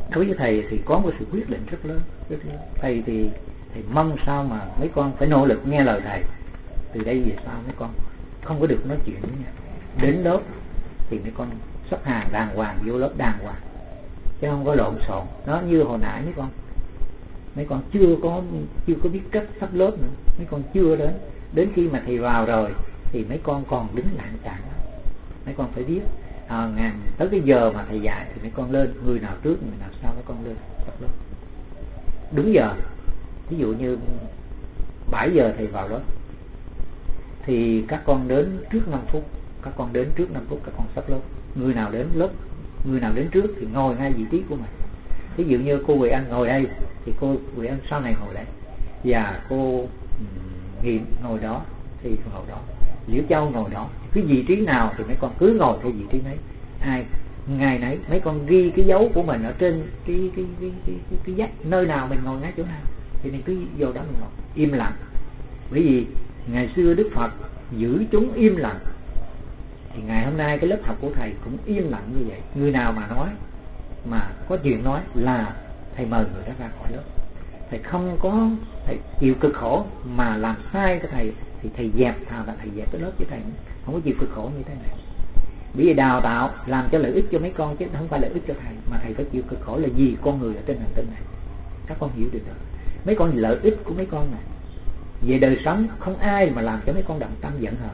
đối với thầy thì có một sự quyết định rất lớn. Thầy thì thầy mong sao mà mấy con phải nỗ lực nghe lời thầy. Từ đây về sau mấy con không có được nói chuyện nữa nha. Đến lớp thì mấy con sắp hàng đàng hoàng, vô lớp đàng hoàng, chứ không có lộn xộn. Nó như hồi nãy mấy con chưa có biết cách sắp lớp nữa, mấy con chưa đến khi mà thầy vào rồi thì mấy con còn đứng lạng trạng. Mấy con phải biết tới cái giờ mà thầy dạy thì mấy con lên, người nào trước người nào sau mấy con lên sắp lớp đúng giờ. Ví dụ như 7 giờ thầy vào lớp thì các con đến trước 5 phút, các con sắp lớp. Người nào đến trước thì ngồi ngay vị trí của mình. Ví dụ như cô Quỳ Anh ngồi đây thì cô Quỳ Anh sau này ngồi đây, và cô Nghiệm ngồi đó thì ngồi đó, Liễu Châu ngồi đó. Cái vị trí nào thì mấy con cứ ngồi theo vị trí đấy. Ngày nấy mấy con ghi cái dấu của mình ở trên cái vách, nơi nào mình ngồi ngay chỗ nào thì mình cứ vô đó mình ngồi im lặng. Bởi vì ngày xưa Đức Phật giữ chúng im lặng, thì ngày hôm nay cái lớp học của thầy cũng im lặng như vậy. Người nào mà nói, mà có chuyện nói là thầy mời người đó ra khỏi lớp. Thầy không có thầy chịu cực khổ mà làm sai cái thầy thì thầy dẹp, thà là thầy dẹp cái lớp, chứ thầy không có chịu cực khổ như thế này. Bởi vì đào tạo làm cho lợi ích cho mấy con chứ không phải lợi ích cho thầy, mà thầy phải chịu cực khổ là vì con người ở trên hành tinh này. Các con hiểu được đó. Mấy con lợi ích của mấy con này về đời sống không ai mà làm cho mấy con động tâm giận hờn,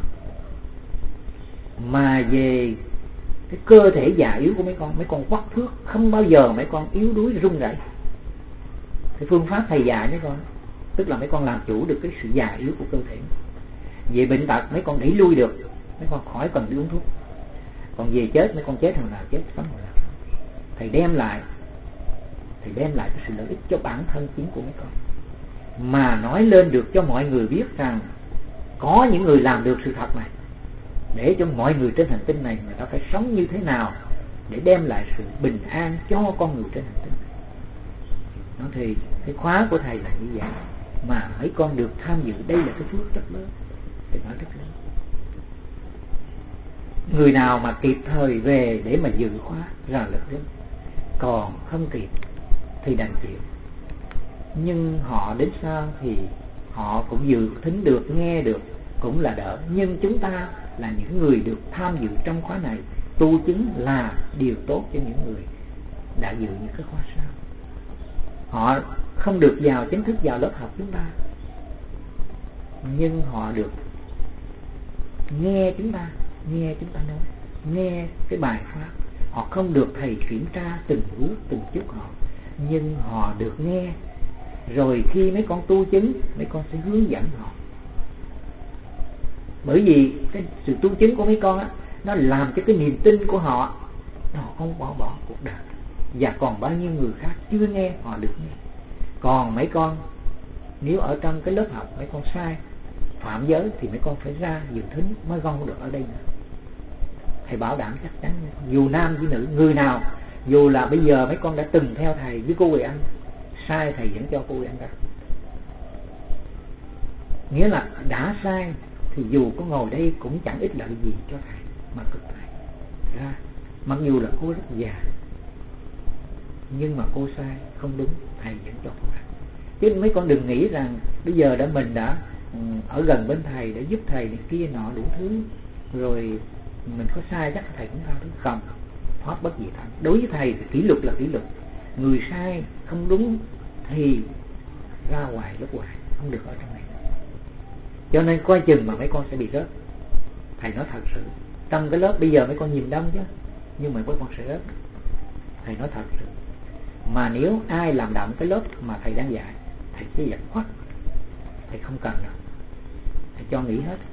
mà về cái cơ thể già yếu của mấy con quắc thước, không bao giờ mấy con yếu đuối run rẩy. Cái phương pháp thầy dạy mấy con tức là mấy con làm chủ được cái sự già yếu của cơ thể. Về bệnh tật mấy con đẩy lui được, mấy con khỏi cần đi uống thuốc. Còn về chết mấy con chết thằng nào chết, sống thằng nào. Thầy đem lại cái sự lợi ích cho bản thân chính của mấy con, mà nói lên được cho mọi người biết rằng có những người làm được sự thật này, để cho mọi người trên hành tinh này người ta phải sống như thế nào để đem lại sự bình an cho con người trên hành tinh này. Nó thì cái khóa của thầy là như vậy, mà mấy con được tham dự đây là cái phước rất lớn. Thầy nói rất lớn. Người nào mà kịp thời về để mà dự khóa ra lực lớn, còn không kịp thì đành chịu. Nhưng họ đến sau thì họ cũng dự thính được, nghe được, cũng là đỡ. Nhưng chúng ta là những người được tham dự trong khóa này, tu chứng là điều tốt cho những người đã dự những cái khóa sau. Họ không được vào chính thức vào lớp học chúng ta, nhưng họ được nghe chúng ta nói, nghe cái bài pháp. Họ không được thầy kiểm tra từng bước từng chút họ, nhưng họ được nghe. Rồi khi mấy con tu chứng, mấy con sẽ hướng dẫn họ. Bởi vì cái sự tu chứng của mấy con á, nó làm cho cái niềm tin của họ nó không bỏ cuộc đời. Và còn bao nhiêu người khác chưa nghe, họ được nghe. Còn mấy con nếu ở trong cái lớp học mấy con sai phạm giới thì mấy con phải ra dự thính mới không được ở đây nữa. Thầy bảo đảm chắc chắn, dù nam dù nữ, người nào dù là bây giờ mấy con đã từng theo thầy với cô Quỳ Anh, sai thầy vẫn cho cô Quỳ Anh ra. Nghĩa là đã sai thì dù có ngồi đây cũng chẳng ích lợi gì cho thầy, mà cực thầy ra. Mặc dù là cô rất già, nhưng mà cô sai không đúng, thầy vẫn cho cô ra. Chứ mấy con đừng nghĩ rằng bây giờ mình đã ở gần bên thầy để giúp thầy này kia nọ đủ thứ, rồi mình có sai chắc thầy cũng tha thứ. Không, pháp bất dị thành. Đối với thầy thì kỷ luật là kỷ luật. Người sai không đúng thì ra ngoài lớp ngoài, không được ở trong này. Cho nên coi chừng mà mấy con sẽ bị rớt. Thầy nói thật sự, trong cái lớp bây giờ mấy con nhìn đông chứ, nhưng mà mấy con sẽ rớt. Thầy nói thật sự. Mà nếu ai làm động cái lớp mà thầy đang dạy, thầy sẽ giật khoát. Thầy không cần đâu, thầy cho nghỉ hết.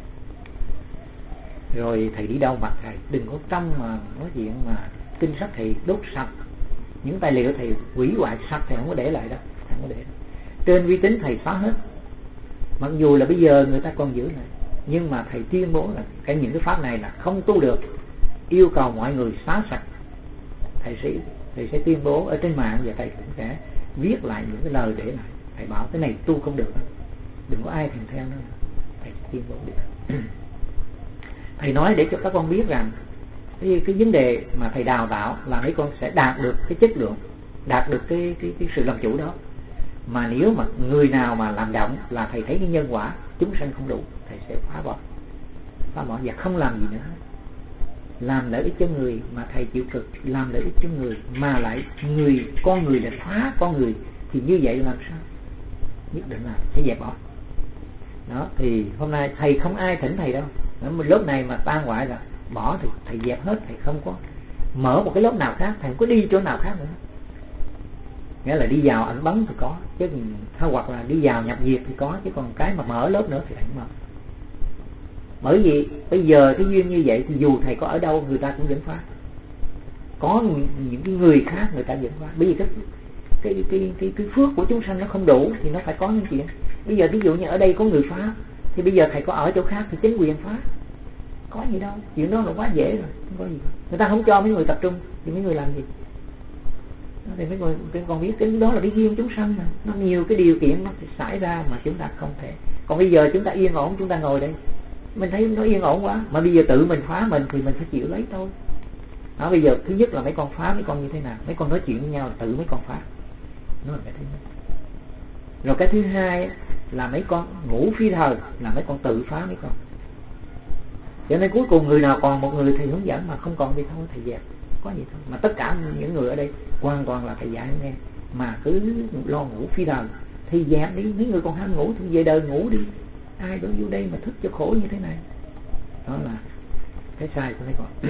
Rồi thầy đi đâu mặt thầy đừng có trong mà nói chuyện mà kinh sách thầy đốt sạch, những tài liệu thầy hủy hoại sạch, thầy không có để lại đâu, thầy không có để. Trên uy tín thầy xóa hết. Mặc dù là bây giờ người ta còn giữ lại, nhưng mà thầy tuyên bố là những cái pháp này là không tu được, yêu cầu mọi người xóa sạch. Thầy sẽ tuyên bố ở trên mạng, và thầy cũng sẽ viết lại những cái lời để lại. Thầy bảo cái này tu không được, đừng có ai thèm theo nữa. Thầy tuyên bố được. Thầy nói để cho các con biết rằng cái vấn đề mà thầy đào tạo là mấy con sẽ đạt được cái chất lượng đạt được cái sự làm chủ đó. Mà nếu mà người nào mà làm động là thầy thấy cái nhân quả chúng sanh không đủ, thầy sẽ phá bỏ và không làm gì nữa. Làm lợi ích cho người mà thầy chịu cực, làm lợi ích cho người mà lại con người là phá con người, thì như vậy làm sao? Nhất định là sẽ dẹp bỏ. Đó, thì hôm nay thầy không ai thỉnh thầy đâu. Lớp này mà tan hoại là bỏ thì thầy dẹp hết, thầy không có mở một cái lớp nào khác, thầy không có đi chỗ nào khác nữa. Nghĩa là đi vào ảnh bắn thì có, chứ hoặc là đi vào nhập diệt thì có, chứ còn cái mà mở lớp nữa thì thầy không mở. Bởi vì bây giờ cái duyên như vậy thì dù thầy có ở đâu người ta cũng vẫn phá. Có những cái người khác người ta vẫn phá. Bởi vì cái phước của chúng sanh nó không đủ thì nó phải có những chuyện. Bây giờ ví dụ như ở đây có người phá, thì bây giờ thầy có ở chỗ khác thì chính quyền phá. Có gì đâu, chuyện đó là quá dễ rồi, không có gì. Người ta không cho mấy người tập trung thì mấy người làm gì? Thì mấy người còn biết cái đó là cái duyên chúng sanh mà. Nó nhiều cái điều kiện nó sẽ xảy ra mà chúng ta không thể. Còn bây giờ chúng ta yên ổn, chúng ta ngồi đây, mình thấy nó yên ổn quá, mà bây giờ tự mình phá mình thì mình phải chịu lấy thôi. Đó, bây giờ thứ nhất là mấy con phá mấy con như thế nào? Mấy con nói chuyện với nhau là tự mấy con phá. Đó là cái thứ nhất. Rồi cái thứ hai là mấy con ngủ phi thời, là mấy con tự phá mấy con. Cho nên cuối cùng người nào còn một người thầy hướng dẫn, mà không còn thì thôi thầy dẹp, có gì thôi. Mà tất cả những người ở đây hoàn toàn là thầy dạy nghe, mà cứ lo ngủ phi thời thì dẹp đi. Mấy người còn ham ngủ thì về đời ngủ đi, ai đối vô đây mà thức cho khổ như thế này. Đó là cái sai của mấy con.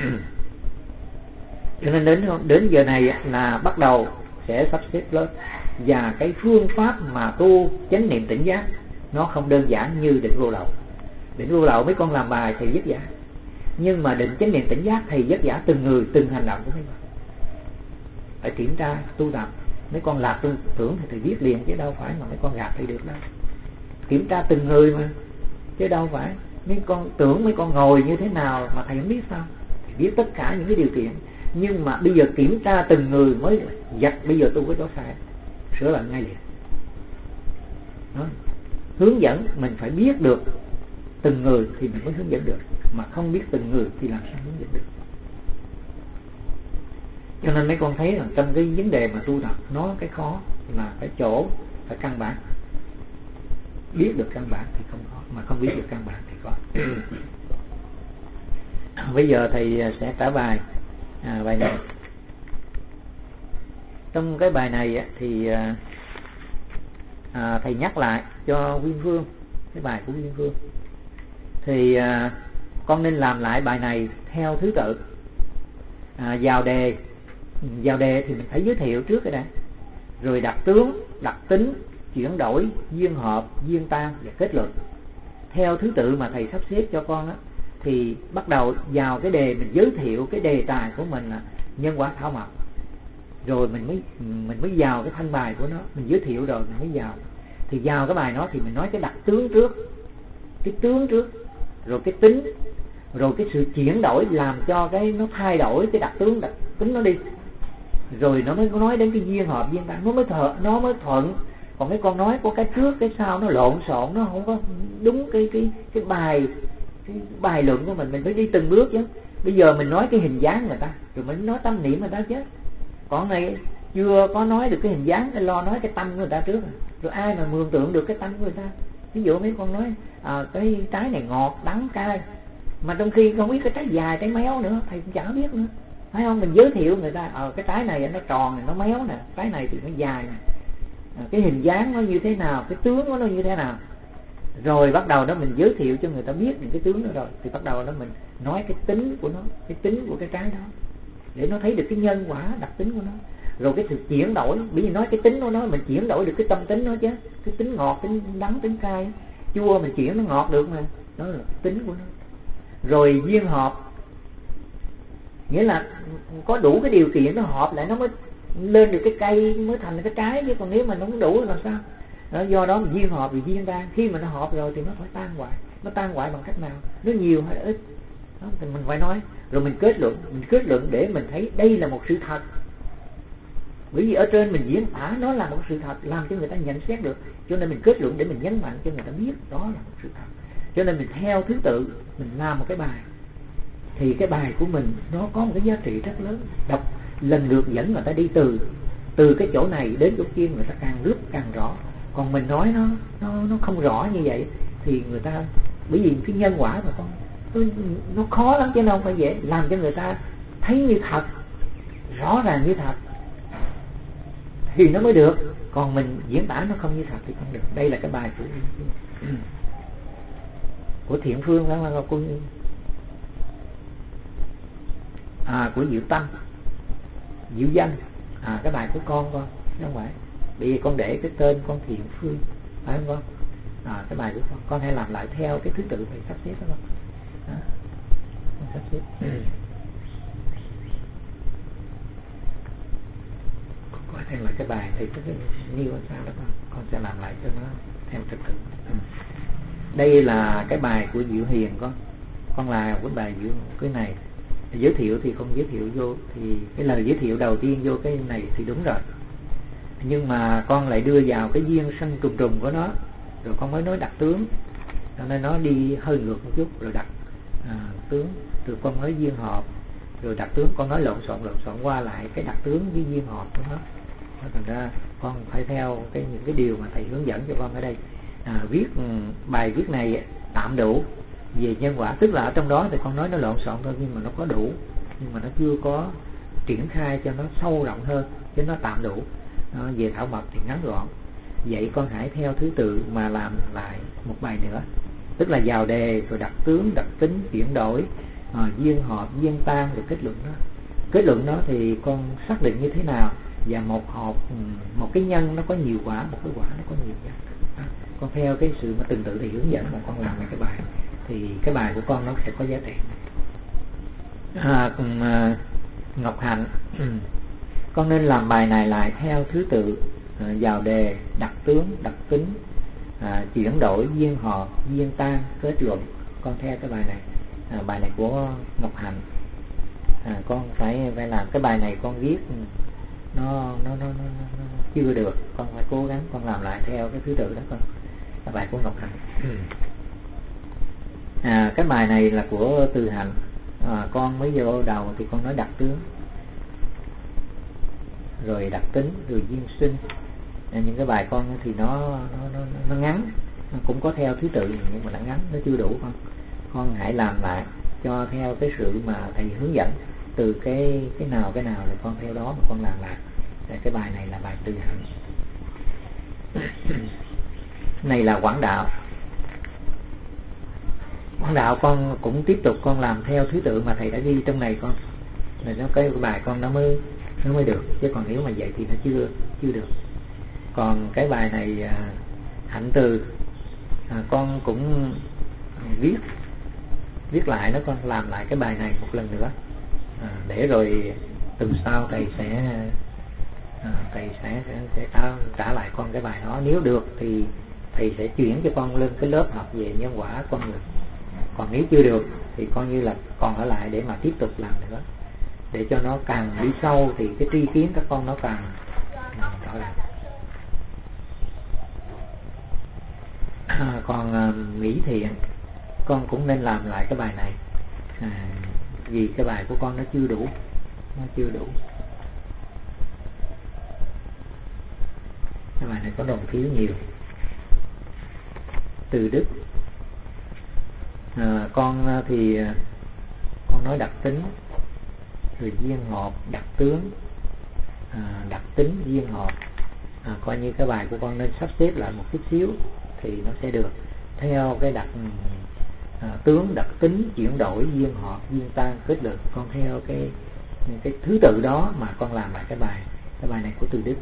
Cho nên đến giờ này là bắt đầu sẽ sắp xếp lớp. Và cái phương pháp mà tu chánh niệm tỉnh giác nó không đơn giản như định vô lậu. Định vô lậu mấy con làm bài thầy vất vả, nhưng mà định chánh niệm tỉnh giác thầy vất vả từng người từng hành động của mấy con. Phải kiểm tra tu tập. Mấy con lạc tư tưởng thì thầy biết liền, chứ đâu phải mà mấy con gạt thầy được đâu. Kiểm tra từng người mà, chứ đâu phải mấy con tưởng mấy con ngồi như thế nào mà thầy không biết sao? Thầy biết tất cả những cái điều kiện, nhưng mà bây giờ kiểm tra từng người mới giặt. Bây giờ tu cái đó sai, sửa lại ngay liền. Đó. Hướng dẫn mình phải biết được từng người thì mình mới hướng dẫn được, mà không biết từng người thì làm sao hướng dẫn được. Cho nên mấy con thấy là trong cái vấn đề mà tu tập, nó cái khó là cái chỗ phải căn bản. Biết được căn bản thì không khó, mà không biết được căn bản thì có. Bây giờ thầy sẽ trả bài bài này. Trong cái bài này thì thầy nhắc lại cho Nguyên Phương, cái bài của Nguyên Phương. Thì con nên làm lại bài này theo thứ tự. Vào đề thì mình phải giới thiệu trước cái đã, rồi đặt tướng, đặc tính, chuyển đổi, duyên hợp, duyên tan và kết luận. Theo thứ tự mà thầy sắp xếp cho con á, thì bắt đầu vào cái đề mình giới thiệu cái đề tài của mình là nhân quả thảo mộc. Rồi mình mới vào cái thanh bài của nó, mình giới thiệu rồi mình mới vào. Thì vào cái bài đó thì mình nói cái đặc tướng trước, cái tướng trước, rồi cái tính, rồi cái sự chuyển đổi làm cho cái nó thay đổi cái đặc tướng, đặc tính nó đi. Rồi nó mới nói đến cái duyên hợp, duyên tan, nó mới thuận. Còn mấy con nói có cái trước cái sau nó lộn xộn, nó không có đúng cái bài luận của mình phải đi từng bước chứ. Bây giờ mình nói cái hình dáng người ta, rồi mình nói tâm niệm người ta chứ. Còn này chưa có nói được cái hình dáng, cái lo nói cái tâm của người ta trước. Rồi ai mà mường tượng được cái tâm của người ta? Ví dụ mấy con nói cái trái này ngọt, đắng, cay, mà trong khi không biết cái trái dài, trái méo nữa, thầy cũng chả biết nữa, phải không? Mình giới thiệu người ta cái trái này nó tròn này, nó méo nè, trái này thì nó dài nè, cái hình dáng nó như thế nào, cái tướng của nó như thế nào. Rồi bắt đầu đó mình giới thiệu cho người ta biết những cái tướng đó, rồi thì bắt đầu đó mình nói cái tính của nó, cái tính của cái trái đó, để nó thấy được cái nhân quả đặc tính của nó. Rồi cái sự chuyển đổi, bởi vì nói cái tính của nó, mình chuyển đổi được cái tâm tính nó chứ. Cái tính ngọt, tính đắng, tính cay, chua mình chuyển nó ngọt được mà, đó là cái tính của nó. Rồi duyên hợp, nghĩa là có đủ cái điều kiện nó hợp lại nó mới lên được cái cây, mới thành cái trái, chứ còn nếu mà nó không đủ là sao? Đó, do đó mình duyên hợp thì duyên tan. Khi mà nó hợp rồi thì nó phải tan hoại. Nó tan hoại bằng cách nào? Nó nhiều hay ít? Đó, thì mình phải nói. Rồi mình kết luận để mình thấy đây là một sự thật. Bởi vì ở trên mình diễn tả nó là một sự thật, làm cho người ta nhận xét được. Cho nên mình kết luận để mình nhấn mạnh cho người ta biết đó là một sự thật. Cho nên mình theo thứ tự mình làm một cái bài, thì cái bài của mình nó có một cái giá trị rất lớn. Đọc lần lượt dẫn người ta đi từ từ cái chỗ này đến chỗ kia người ta càng rút càng rõ. Còn mình nói nó không rõ như vậy thì người ta, bởi vì cái nhân quả mà con nó khó lắm chứ nó không phải dễ, làm cho người ta thấy như thật, rõ ràng như thật thì nó mới được. Còn mình diễn tả nó không như thật thì không được. Đây là cái bài của Thiện Phương, đó là của Diệu Tâm, Diệu Danh, cái bài của con không phải. Bây giờ con để cái tên con Thiện Phương, phải không con? Cái bài của con hãy làm lại theo cái thứ tự phải sắp xếp đó con. Con sắp xếp. Con coi thêm lại cái bài thì cái như sao đó con sẽ làm lại cho nó theo trật tự. Đây là cái bài của Diệu Hiền con là cái bài Diệu, cái này giới thiệu thì không giới thiệu vô, thì cái lời giới thiệu đầu tiên vô cái này thì đúng rồi, nhưng mà con lại đưa vào cái duyên sân trùng trùng của nó, rồi con mới nói đặc tướng, cho nên nó đi hơi ngược một chút, rồi đặc tướng, rồi con nói duyên hợp, rồi đặc tướng con nói lộn xộn qua lại cái đặc tướng với duyên hợp của nó. Thành ra con phải theo những cái điều mà thầy hướng dẫn cho con ở đây. Viết bài viết này tạm đủ về nhân quả, tức là ở trong đó thì con nói nó lộn xộn thôi, nhưng mà nó có đủ, nhưng mà nó chưa có triển khai cho nó sâu rộng hơn, chứ nó tạm đủ. Về thảo mộc thì ngắn gọn. Vậy con hãy theo thứ tự mà làm lại một bài nữa, tức là vào đề, rồi đặc tướng, đặc tính, chuyển đổi, duyên hợp, duyên tan, rồi kết luận đó. Kết luận đó thì con xác định như thế nào, và một cái nhân nó có nhiều quả, một cái quả nó có nhiều nhân. Con theo cái sự mà từng tự thì hướng dẫn mà con làm lại cái bài, thì cái bài của con nó sẽ có giá trị. Ngọc Hạnh, con nên làm bài này lại theo thứ tự, vào đề, đặc tướng, đặc tính, chuyển đổi, duyên hợp, duyên tan, kết luận. Con theo cái bài này, bài này của Ngọc Hạnh. Con phải làm cái bài này, con viết nó chưa được, con phải cố gắng con làm lại theo cái thứ tự đó con. Cái bài của Ngọc Hạnh. Cái bài này là của Từ Hạnh. Con mới vô đầu thì con nói đặc tướng, rồi đặc tính, rồi duyên sinh. Những cái bài con thì nó ngắn, nó cũng có theo thứ tự nhưng mà nó ngắn, nó chưa đủ. Con hãy làm lại cho theo cái sự mà thầy hướng dẫn, từ cái nào rồi con theo đó mà con làm lại. Cái bài này là bài Từ Hạnh. Này là Quảng Đạo. Quảng Đạo con cũng tiếp tục con làm theo thứ tự mà thầy đã ghi trong này con. Rồi cái bài con nó mới được, chứ còn nếu mà vậy thì nó chưa được. Còn cái bài này Hạnh Từ, con cũng viết lại nó, con làm lại cái bài này một lần nữa, để rồi tuần sau thầy sẽ trả lại con cái bài đó. Nếu được thì thầy sẽ chuyển cho con lên cái lớp học về nhân quả con người. Còn nếu chưa được thì coi như là còn ở lại để mà tiếp tục làm nữa, để cho nó càng đi sâu thì cái tri kiến các con nó càng rõ ràng. Còn Mỹ Thiện, con cũng nên làm lại cái bài này, vì cái bài của con nó chưa đủ. Cái bài này có đồng thiếu nhiều. Từ Đức, con thì con nói đặc tính, rồi duyên hợp, đặc tướng, đặc tính, duyên hợp. Coi như cái bài của con nên sắp xếp lại một chút xíu thì nó sẽ được theo cái đặc tướng, đặc tính, chuyển đổi, duyên hợp, duyên tan, kết luận. Con theo cái thứ tự đó mà con làm lại cái bài này của Từ Đức.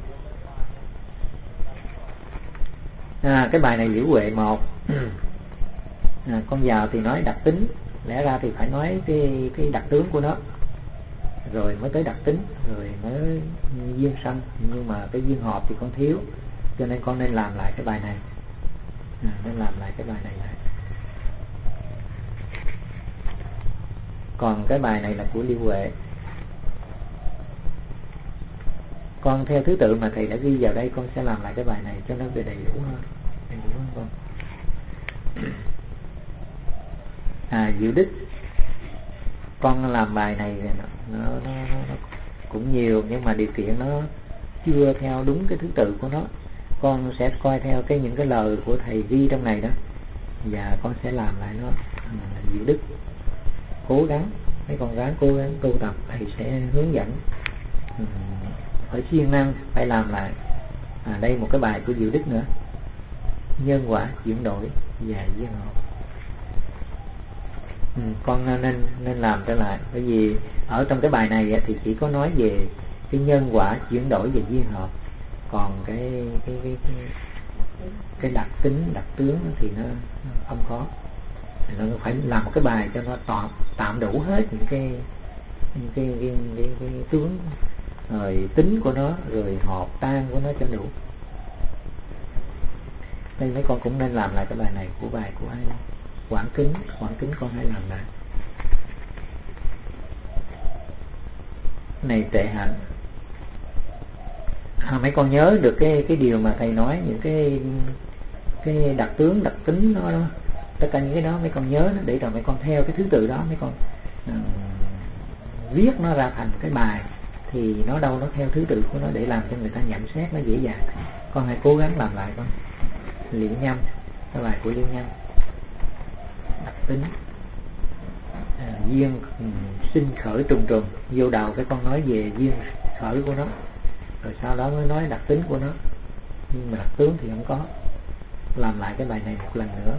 Cái bài này Liễu Huệ 1. Con vào thì nói đặc tính, lẽ ra thì phải nói cái đặc tướng của nó, rồi mới tới đặc tính, rồi mới duyên sanh, nhưng mà cái duyên hợp thì con thiếu, cho nên con nên làm lại cái bài này. Lại. Còn cái bài này là của Liễu Huệ. Con theo thứ tự mà thầy đã ghi vào đây, con sẽ làm lại cái bài này cho nó về đầy đủ hơn con. Diệu Đức, con làm bài này nó cũng nhiều, nhưng mà điều kiện chưa theo đúng cái thứ tự của nó. Con sẽ coi theo những cái lời của thầy ghi trong này đó, và con sẽ làm lại nó giữ đức. Cố gắng, mấy con ráng cố gắng tu tập, thầy sẽ hướng dẫn. Phải siêng năng, phải làm lại. Đây một cái bài của giữ đức nữa: nhân quả chuyển đổi và duyên hợp. Con nên làm trở lại, bởi vì ở trong cái bài này thì chỉ có nói về cái nhân quả chuyển đổi và duyên hợp, còn cái đặc tính đặc tướng thì nó không có. Nó phải làm một cái bài cho nó tạm đủ hết những cái tướng, rồi tính của nó, rồi hợp tan của nó cho đủ. Đây mấy con cũng nên làm lại cái bài này của bài của ai Quảng Kính con hãy làm lại. Này tệ hạnh, mấy con nhớ được cái điều mà thầy nói, những cái đặc tướng đặc tính nó đó, tất cả những cái đó mấy con nhớ nó, để rồi mấy con theo cái thứ tự đó mấy con viết nó ra thành cái bài, thì nó đâu nó theo thứ tự của nó để làm cho người ta nhận xét nó dễ dàng. Con hãy cố gắng làm lại con. Liễu Nhâm, cái bài của Liễu Nhâm, đặc tính duyên sinh khởi trùng trùng. Vô đầu cái con nói về duyên khởi của nó, rồi sau đó mới nói đặc tính của nó, nhưng mà đặc tướng thì không có. Làm lại cái bài này một lần nữa.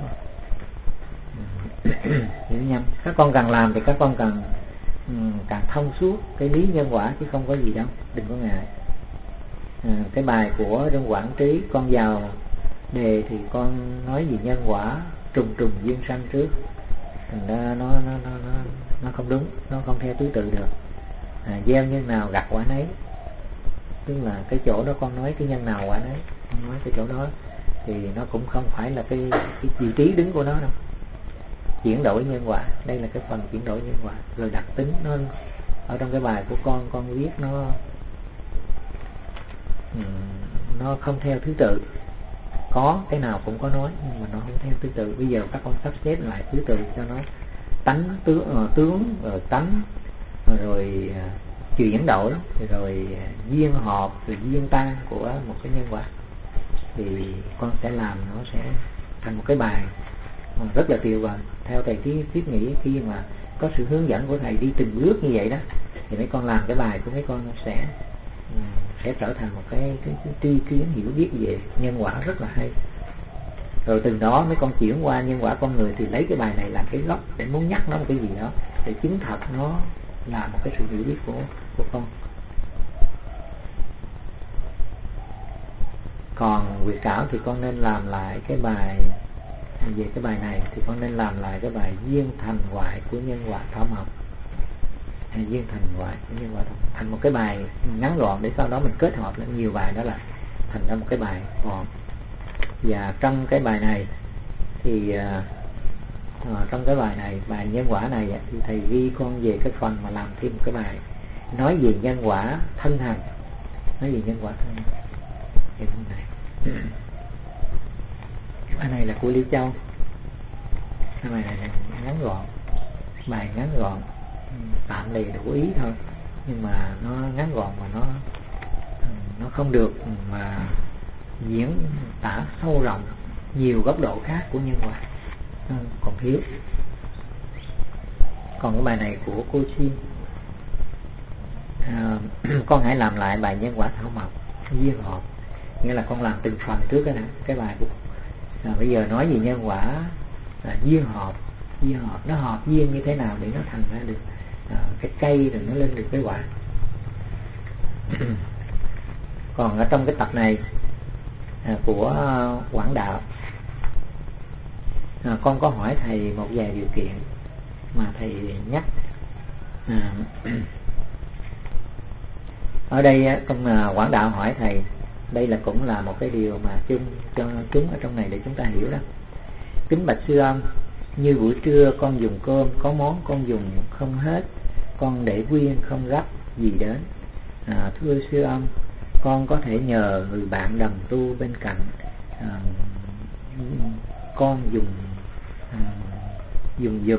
Hiểu nhầm. Các con càng làm thì các con càng thông suốt cái lý nhân quả, chứ không có gì đâu, đừng có ngại. Cái bài của trong Quảng Trí, con vào đề thì con nói về nhân quả trùng trùng duyên sanh trước, thành ra nó không đúng, nó không theo thứ tự được. Gieo nhân nào gặt quả nấy, tức là cái chỗ đó con nói cái nhân nào quả nấy, con nói cái chỗ đó thì nó cũng không phải là cái vị trí đứng của nó đâu. Chuyển đổi nhân quả, đây là cái phần chuyển đổi nhân quả. Rồi đặc tính nó ở trong cái bài của con viết nó không theo thứ tự. Có cái nào cũng có nói, nhưng mà nó không theo thứ tự. Bây giờ các con sắp xếp lại thứ tự cho nó tánh tướng rồi tánh, rồi chuyển đổi, rồi duyên hợp, rồi duyên tan của một cái nhân quả, thì con sẽ làm nó sẽ thành một cái bài rất là tuyệt vời. Theo thầy thiết nghĩ khi mà có sự hướng dẫn của thầy đi từng bước như vậy đó, thì mấy con làm cái bài của mấy con sẽ trở thành một cái tri kiến hiểu biết về nhân quả rất là hay. Rồi từ đó mấy con chuyển qua nhân quả con người, thì lấy cái bài này làm cái gốc để muốn nhắc nó một cái gì đó, để chứng thật nó là một cái sự hiểu biết của con. Còn Nguyệt Cảo thì con nên làm lại cái bài về cái bài này, thì con nên làm lại cái bài duyên thành hoại của nhân quả thảo mộc. Duyên thành hoại của nhân quả thành một cái bài ngắn gọn, để sau đó mình kết hợp lên nhiều bài, đó là thành ra một cái bài gọn. Và trong cái bài này thì trong cái bài này, bài nhân quả này thì thầy ghi con về cái phần mà làm thêm một cái bài nói về nhân quả thân hành, nói về nhân quả thân hành. Cái này bài này là của Lý Châu. Cái bài này là ngắn gọn, bài ngắn gọn tạm đầy đủ ý thôi, nhưng mà nó ngắn gọn mà nó không được mà diễn tả sâu rộng nhiều góc độ khác của nhân quả, còn thiếu. Còn cái bài này của cô Xin, con hãy làm lại bài nhân quả thảo mộc duyên hợp, nghĩa là con làm từng phần trước cái bài của bây giờ nói về nhân quả duyên hợp, nó hợp duyên như thế nào để nó thành ra được cái cây, rồi nó lên được cái quả. Còn ở trong cái tập này của Quảng Đạo, con có hỏi thầy một vài điều kiện mà thầy nhắc. Ở đây con Quảng Đạo hỏi thầy, đây là cũng là một cái điều mà chung cho chúng ở trong này để chúng ta hiểu đó. Kính bạch sư ông, như buổi trưa con dùng cơm, có món con dùng không hết, con để nguyên không gấp gì đến. Thưa sư ông, con có thể nhờ người bạn đồng tu bên cạnh con dùng dùm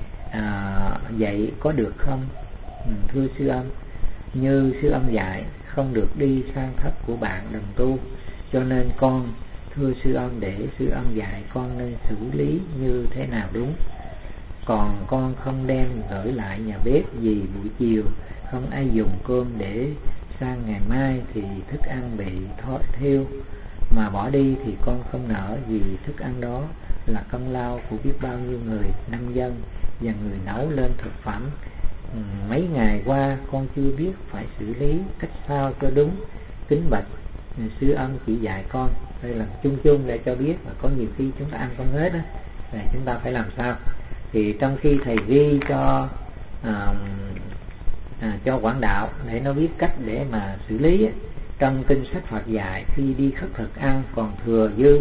vậy có được không? Thưa sư ông, như sư ông dạy không được đi sang thất của bạn đồng tu, cho nên con thưa sư ông để sư ông dạy con nên xử lý như thế nào đúng. Còn con không đem gửi lại nhà bếp vì buổi chiều không ai dùng cơm để sang ngày mai thì thức ăn bị thiêu mà bỏ đi thì con không nỡ, vì thức ăn đó là công lao của biết bao nhiêu người nông dân và người nấu lên thực phẩm. Mấy ngày qua con chưa biết phải xử lý cách sao cho đúng. Kính bạch sư ông chỉ dạy con. Đây là chung chung để cho biết mà có nhiều khi chúng ta ăn không hết đó, thì chúng ta phải làm sao. Thì trong khi thầy ghi cho Quảng Đạo để nó biết cách để mà xử lý, trong kinh sách Phật dạy khi đi khất thực ăn còn thừa dư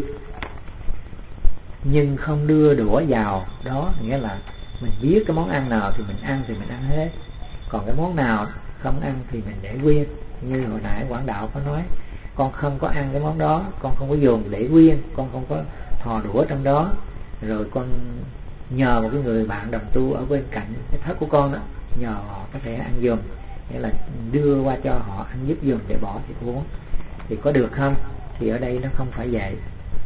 nhưng không đưa đũa vào đó, nghĩa là mình biết cái món ăn nào thì mình ăn hết, còn cái món nào không ăn thì mình để nguyên. Như hồi nãy Quảng Đạo có nói, con không có ăn cái món đó, con không có dùng để nguyên, con không có thò đũa trong đó, rồi con nhờ một cái người bạn đồng tu ở bên cạnh cái thất của con đó, nhờ họ có thể ăn dùng, nghĩa là đưa qua cho họ ăn giúp dùng để bỏ thì uống, thì có được không? Thì ở đây nó không phải vậy.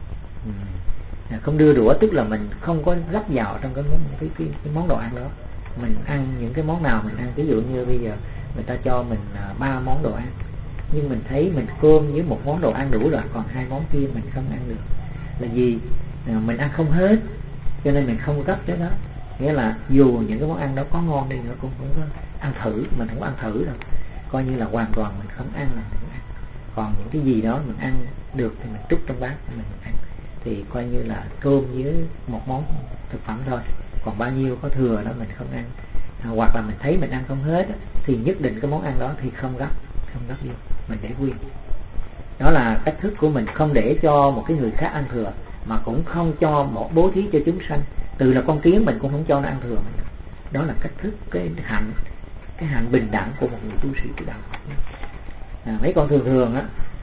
Không đưa đũa tức là mình không có gắp vào trong cái món đồ ăn đó. Mình ăn những cái món nào mình ăn, ví dụ như bây giờ người ta cho mình 3 món đồ ăn, nhưng mình thấy mình cơm với một món đồ ăn đủ rồi, còn 2 món kia mình không ăn được, là vì mình ăn không hết, cho nên mình không gấp cái đó. Nghĩa là dù những cái món ăn đó có ngon đi nữa cũng không có ăn thử, mình không có ăn thử đâu, coi như là hoàn toàn mình không ăn là mình ăn. Còn những cái gì đó mình ăn được thì mình trút trong bát mình ăn, thì coi như là cơm với một món thực phẩm thôi, còn bao nhiêu có thừa đó mình không ăn. Hoặc là mình thấy mình ăn không hết thì nhất định cái món ăn đó thì không gấp vô, mình để nguyên. Đó là cách thức của mình, không để cho một cái người khác ăn thừa, mà cũng không cho bố thí cho chúng sanh. Từ là con kiến mình cũng không cho nó ăn thừa mình. Đó là cách thức cái hạnh bình đẳng của một người tu sĩ của đạo Phật. Mấy con thường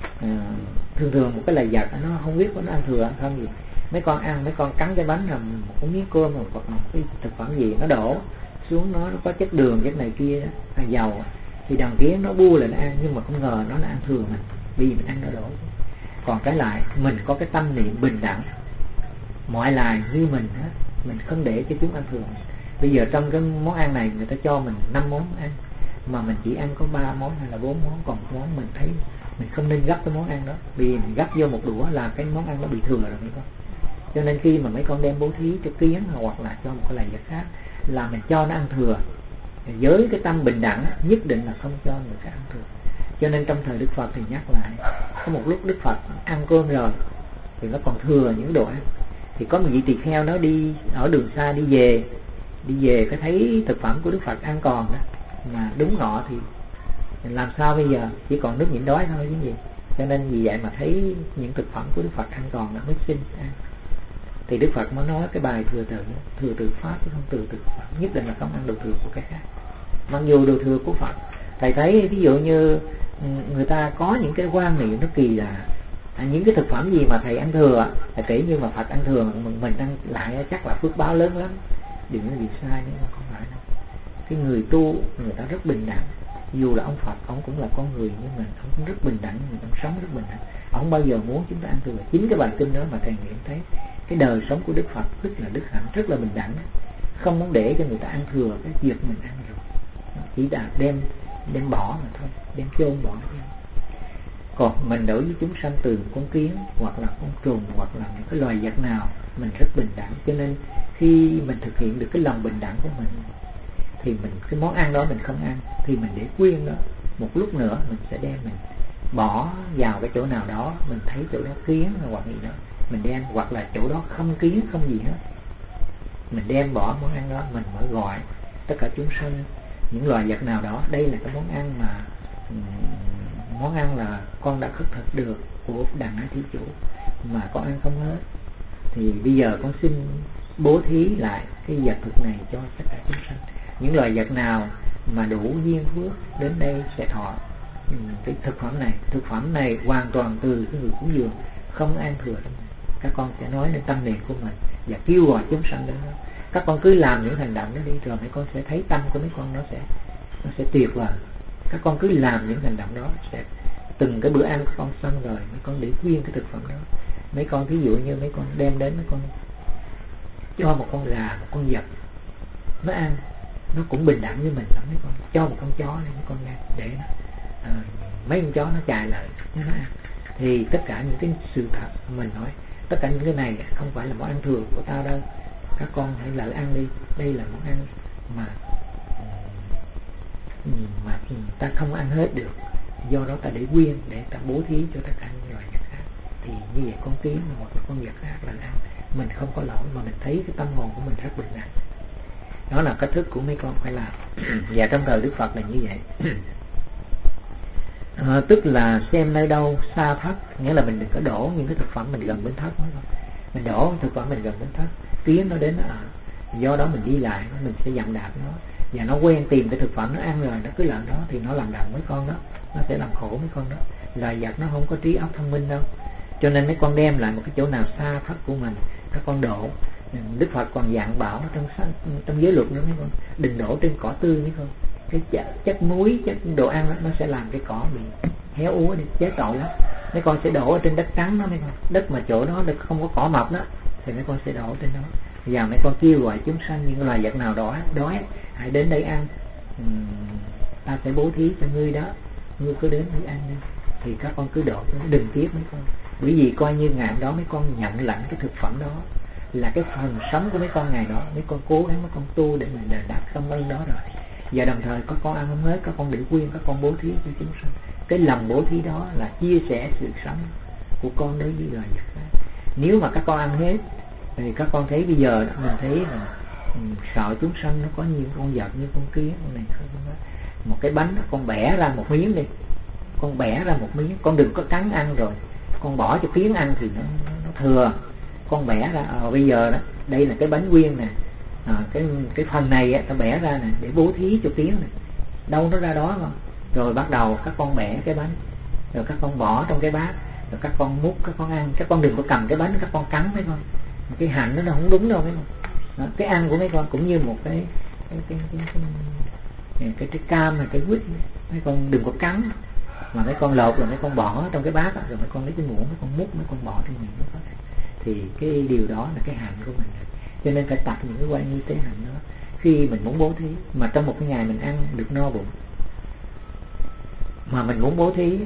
một cái lời vật nó không biết nó ăn thừa ăn không gì, mấy con ăn, mấy con cắn cái bánh là một cái miếng cơm hoặc một cái thực phẩm gì nó đổ xuống, nó có chất đường chất này kia là dầu, thì đàn kiến nó bu lại nó ăn, nhưng mà không ngờ nó là ăn thừa mình, vì mình ăn nó đổ. Còn cái lại mình có cái tâm niệm bình đẳng, mọi loài như mình hết, mình không để cho chúng ăn thừa. Bây giờ trong cái món ăn này người ta cho mình 5 món ăn mà mình chỉ ăn có 3 món hay là 4 món, còn món mình thấy mình không nên gấp cái món ăn đó, vì mình gấp vô một đũa là cái món ăn nó bị thừa rồi mấy con. Cho nên khi mà mấy con đem bố thí cho kiến hoặc là cho một cái loài vật khác là mình cho nó ăn thừa, với cái tâm bình đẳng nhất định là không cho người khác ăn thừa. Cho nên trong thời Đức Phật thì nhắc lại, có một lúc Đức Phật ăn cơm rồi thì nó còn thừa những đồ ăn, thì có một vị tỳ kheo nó đi ở đường xa đi về cái thấy thực phẩm của Đức Phật ăn còn đó, mà đúng ngọ thì làm sao bây giờ, chỉ còn nước nhịn đói thôi chứ gì. Cho nên vì vậy mà thấy những thực phẩm của Đức Phật ăn còn nó mới xin ăn. Thì Đức Phật mới nói cái bài thừa tự pháp chứ không thừa tự Phật, nhất định là không ăn đồ thừa của cái khác. Mặc dù đồ thừa của Phật, thầy thấy ví dụ như người ta có những cái quan niệm nó kỳ lạ, những cái thực phẩm gì mà thầy ăn thừa, thầy kể như mà Phật ăn thừa mình ăn lại chắc là phước báo lớn lắm. Đừng có bị sai nữa, mà không phải đâu. Cái người tu người ta rất bình đẳng, dù là ông Phật ông cũng là con người như mình, ông cũng rất bình đẳng, ông sống rất bình đẳng, ông không bao giờ muốn chúng ta ăn thừa. Chính cái bài kinh đó mà thầy nghiệm thấy cái đời sống của Đức Phật rất là đức hạnh, rất là bình đẳng, không muốn để cho người ta ăn thừa cái việc mình ăn rồi, chỉ là đem bỏ mà thôi, đem chôn bỏ. Còn mình đối với chúng sanh từ con kiến hoặc là con trùng hoặc là những cái loài vật nào mình rất bình đẳng. Cho nên khi mình thực hiện được cái lòng bình đẳng của mình thì mình cái món ăn đó mình không ăn thì mình để nguyên đó, một lúc nữa mình sẽ đem mình bỏ vào cái chỗ nào đó, mình thấy chỗ đó kiến hoặc gì đó mình đem, hoặc là chỗ đó không kiến không gì hết mình đem bỏ món ăn đó, mình mới gọi tất cả chúng sanh những loài vật nào đó, đây là cái món ăn mà món ăn là con đã khất thực được của đàn ái thí chủ mà con ăn không hết, thì bây giờ con xin bố thí lại cái vật thực này cho tất cả chúng sanh. Những loài vật nào mà đủ duyên phước đến đây sẽ thọ cái thực phẩm này hoàn toàn từ cái người cúng dường, không ăn thừa trong này. Các con sẽ nói đến tâm niệm của mình và kêu gọi chúng sanh đến đó. Các con cứ làm những hành động đó đi, rồi mấy con sẽ thấy tâm của mấy con nó sẽ tuyệt vời. Các con cứ làm những hành động đó từng cái bữa ăn các con xong rồi mấy con để nguyên cái thực phẩm đó. Mấy con ví dụ như mấy con đem đến, mấy con cho một con gà, một con vật nó ăn, nó cũng bình đẳng với mình lắm. Mấy con cho một con chó này, mấy con nghe để nó mấy con chó nó chạy lại nó ăn. Thì tất cả những cái sự thật mình nói, tất cả những cái này không phải là món ăn thường của tao đâu, các con hãy lỡ ăn đi. Đây là món ăn mà ta không ăn hết được, do đó ta để nguyên để ta bố thí cho tất cả những loài vật khác. Thì như vậy con kiến là một cái con vật khác là ăn, mình không có lỗi mà mình thấy cái tâm hồn của mình rất bình đẳng. Đó là cách thức của mấy con phải làm. Và trong thời Đức Phật là như vậy. Tức là xem nơi đâu xa thất, nghĩa là mình đừng có đổ những cái thực phẩm mình gần bên thất. Mình đổ thực phẩm mình gần bên thất, kiến nó đến nó ở, do đó mình đi lại mình sẽ dặm đạp nó, và nó quen tìm cái thực phẩm nó ăn rồi nó cứ làm đó, thì nó làm đặng mấy con đó, nó sẽ làm khổ mấy con đó. Loài vật nó không có trí óc thông minh đâu, cho nên mấy con đem lại một cái chỗ nào xa thất của mình, các con đổ. Đức Phật còn dặn bảo trong giới luật nữa mấy con, đừng đổ trên cỏ tươi mấy con. Cái chất muối, chất đồ ăn đó, nó sẽ làm cái cỏ bị héo úa đi, chết tội lắm. Mấy con sẽ đổ ở trên đất trắng đó mấy con, đất mà chỗ đó không có cỏ mọc đó, thì mấy con sẽ đổ trên đó. Và mấy con kêu gọi chúng sanh, những loài vật nào đói hãy đến đây ăn, ta sẽ bố thí cho ngươi đó, ngươi cứ đến đây ăn đi. Thì các con cứ đổ, đừng tiếc mấy con, bởi vì coi như ngày đó mấy con nhận lãnh cái thực phẩm đó là cái phần sống của mấy con ngày đó. Mấy con cố gắng mấy con tu để mình đền đáp công ơn đó rồi, và đồng thời có con ăn không hết, các con để quyên, các con bố thí cho chúng sanh. Cái lòng bố thí đó là chia sẻ sự sống của con đối với loài vật khác. Nếu mà các con ăn hết thì các con thấy bây giờ đó, mình thấy là sợ chúng sanh nó có nhiều con vật như con kiến con này không đó. Một cái bánh đó, con bẻ ra một miếng đi, con bẻ ra một miếng, con đừng có cắn ăn rồi con bỏ cho kiến ăn thì nó thừa. Con bẻ ra bây giờ đó, đây là cái bánh nguyên nè, cái phần này ta bẻ ra nè để bố thí cho kiến này, đâu nó ra đó mà. Rồi bắt đầu các con bẻ cái bánh, rồi các con bỏ trong cái bát, rồi các con múc, các con ăn. Các con đừng có cầm cái bánh các con cắn mấy con, cái hạnh nó không đúng đâu mấy con. Đó, cái ăn của mấy con cũng như một cái cam hay cái quýt, mấy con đừng có cắn, mà mấy con lột rồi mấy con bỏ trong cái bát, rồi mấy con lấy cái muỗng mấy con múc, mấy con bỏ trong miệng mấy con. Thì cái điều đó là cái hạnh của mình, cho nên phải tập những cái quan như tế hạnh đó khi mình muốn bố thí. Mà trong một cái ngày mình ăn được no bụng mà mình muốn bố thí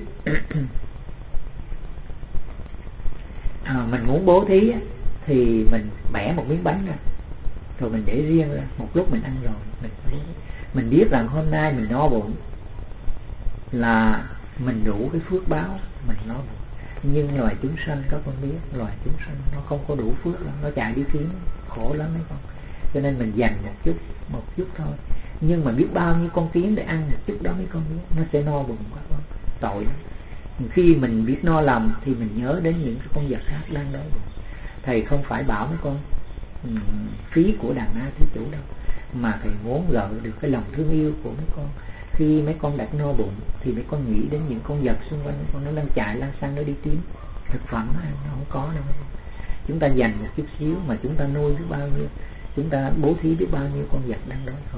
mình muốn bố thí thì mình bẻ một miếng bánh ra, rồi mình để riêng ra. Một lúc mình ăn rồi mình biết rằng hôm nay mình no bụng là mình đủ cái phước báo mình no bụng. Nhưng loài chúng sanh các con biết, loài chúng sanh nó không có đủ phước lắm, nó chạy đi kiếm khổ lắm mấy con. Cho nên mình dành một chút thôi. Nhưng mà biết bao nhiêu con kiến để ăn một chút đó mấy con biết, nó sẽ no bụng các con, tội lắm. Khi mình biết no lòng thì mình nhớ đến những cái con vật khác đang đói bụng. Thầy không phải bảo mấy con phí của đàn na thí chủ đâu, mà thầy muốn gợi được cái lòng thương yêu của mấy con. Khi mấy con đặt no bụng thì mấy con nghĩ đến những con vật xung quanh mấy con, nó đang chạy lan xăng nó đi kiếm thực phẩm, nó không có đâu. Chúng ta dành một chút xíu mà chúng ta nuôi biết bao nhiêu, chúng ta bố thí biết bao nhiêu con vật đang đói khổ.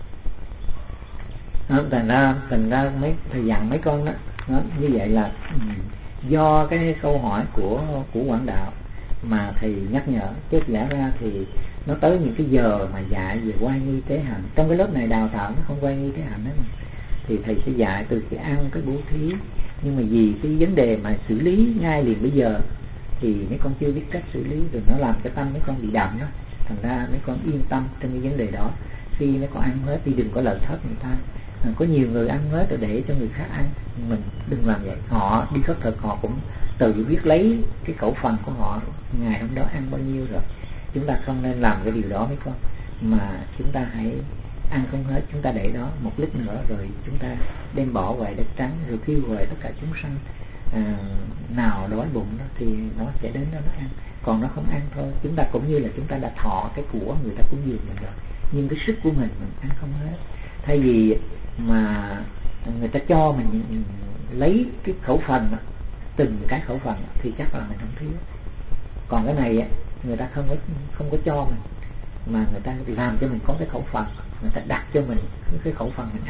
Thành ra mấy thầy dặn mấy con đó, như vậy là do cái câu hỏi của Quảng Đạo mà thầy nhắc nhở, chứ lẽ ra thì nó tới những cái giờ mà dạy về oai nghi tế hạnh. Trong cái lớp này đào tạo nó không oai nghi tế hạnh đó mà. Thì thầy sẽ dạy từ cái ăn, cái bố thí. Nhưng mà vì cái vấn đề mà xử lý ngay liền bây giờ thì mấy con chưa biết cách xử lý, rồi nó làm cái tâm mấy con bị đậm đó. Thành ra mấy con yên tâm trong cái vấn đề đó. Khi mấy con ăn hết thì đừng có lợi thất người ta. Có nhiều người ăn hết rồi để cho người khác ăn, mình đừng làm vậy. Họ đi khất thực họ cũng tự biết lấy cái khẩu phần của họ ngày hôm đó ăn bao nhiêu rồi. Chúng ta không nên làm cái điều đó mấy con, mà chúng ta hãy ăn không hết, chúng ta để đó một lít nữa rồi chúng ta đem bỏ ngoài đất trắng, rồi kêu gọi tất cả chúng sanh nào đói bụng đó thì nó sẽ đến đó nó ăn. Còn nó không ăn thôi, chúng ta cũng như là chúng ta đã thọ cái của người ta cúng dường mình rồi, nhưng cái sức của mình ăn không hết. Thay vì mà người ta cho mình lấy cái khẩu phần đó, từng cái khẩu phần đó, thì chắc là mình không thiếu. Còn cái này người ta không có cho mình, mà người ta làm cho mình có cái khẩu phần, người ta đặt cho mình cái khẩu phần mình ăn,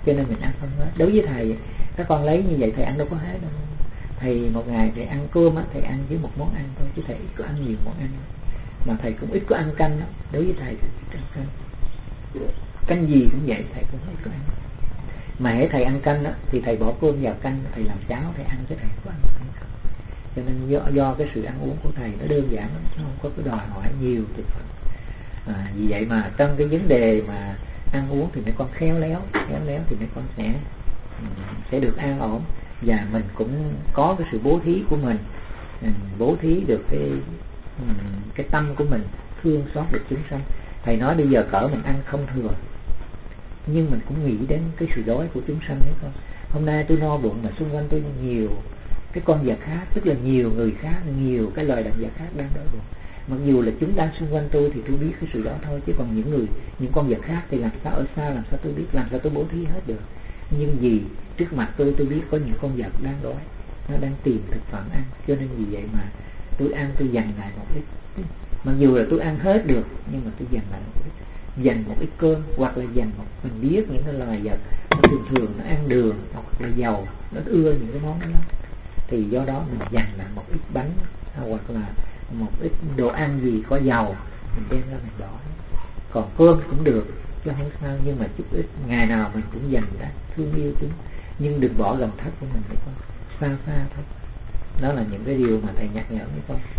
cho nên mình ăn không hết. Đối với thầy, các con lấy như vậy thầy ăn đâu có hết đâu. Thầy một ngày thầy ăn cơm á, thầy ăn với một món ăn thôi, chứ thầy ít có ăn nhiều món ăn. Mà thầy cũng ít có ăn canh đó. Đối với thầy thì ít ăn canh gì cũng vậy, thầy cũng ít có ăn. Mà hễ thầy ăn canh đó, thì thầy bỏ cơm vào canh, thầy làm cháo thầy ăn, chứ thầy không có ăn. Cho nên do cái sự ăn uống của thầy nó đơn giản lắm, nó không có cái đòi hỏi nhiều thực phẩm. Vì vậy mà trong cái vấn đề mà ăn uống thì mấy con khéo léo thì mấy con sẽ được an ổn, và mình cũng có cái sự bố thí của mình, bố thí được cái tâm của mình thương xót được chúng sanh. Thầy nói bây giờ cỡ mình ăn không thừa, nhưng mình cũng nghĩ đến cái sự đói của chúng sanh đấy không. Hôm nay tôi no bụng mà xung quanh tôi nhiều cái con vật khác, tức là nhiều người khác, nhiều cái loài động vật khác đang đói bụng. Mặc dù là chúng đang xung quanh tôi thì tôi biết cái sự đó thôi, chứ còn những con vật khác thì làm sao ở xa, làm sao tôi biết, làm sao tôi bố thí hết được. Nhưng vì trước mặt tôi biết có những con vật đang đói, nó đang tìm thực phẩm ăn, cho nên vì vậy mà tôi ăn, tôi dành lại một ít. Mặc dù là tôi ăn hết được, nhưng mà tôi dành lại một ít, dành một ít cơm, hoặc là dành một, mình biết những cái loài vật nó thường nó ăn đường hoặc là dầu, nó ưa những cái món đó lắm, thì do đó mình dành lại một ít bánh hoặc là một ít đồ ăn gì có dầu, mình đem ra mình bỏ. Còn cơm cũng được chứ không sao, nhưng mà chút ít, ngày nào mình cũng dành ra thương yêu chúng, nhưng đừng bỏ gần thất của mình đấy con, xa thôi. Đó là những cái điều mà thầy nhắc nhở với con.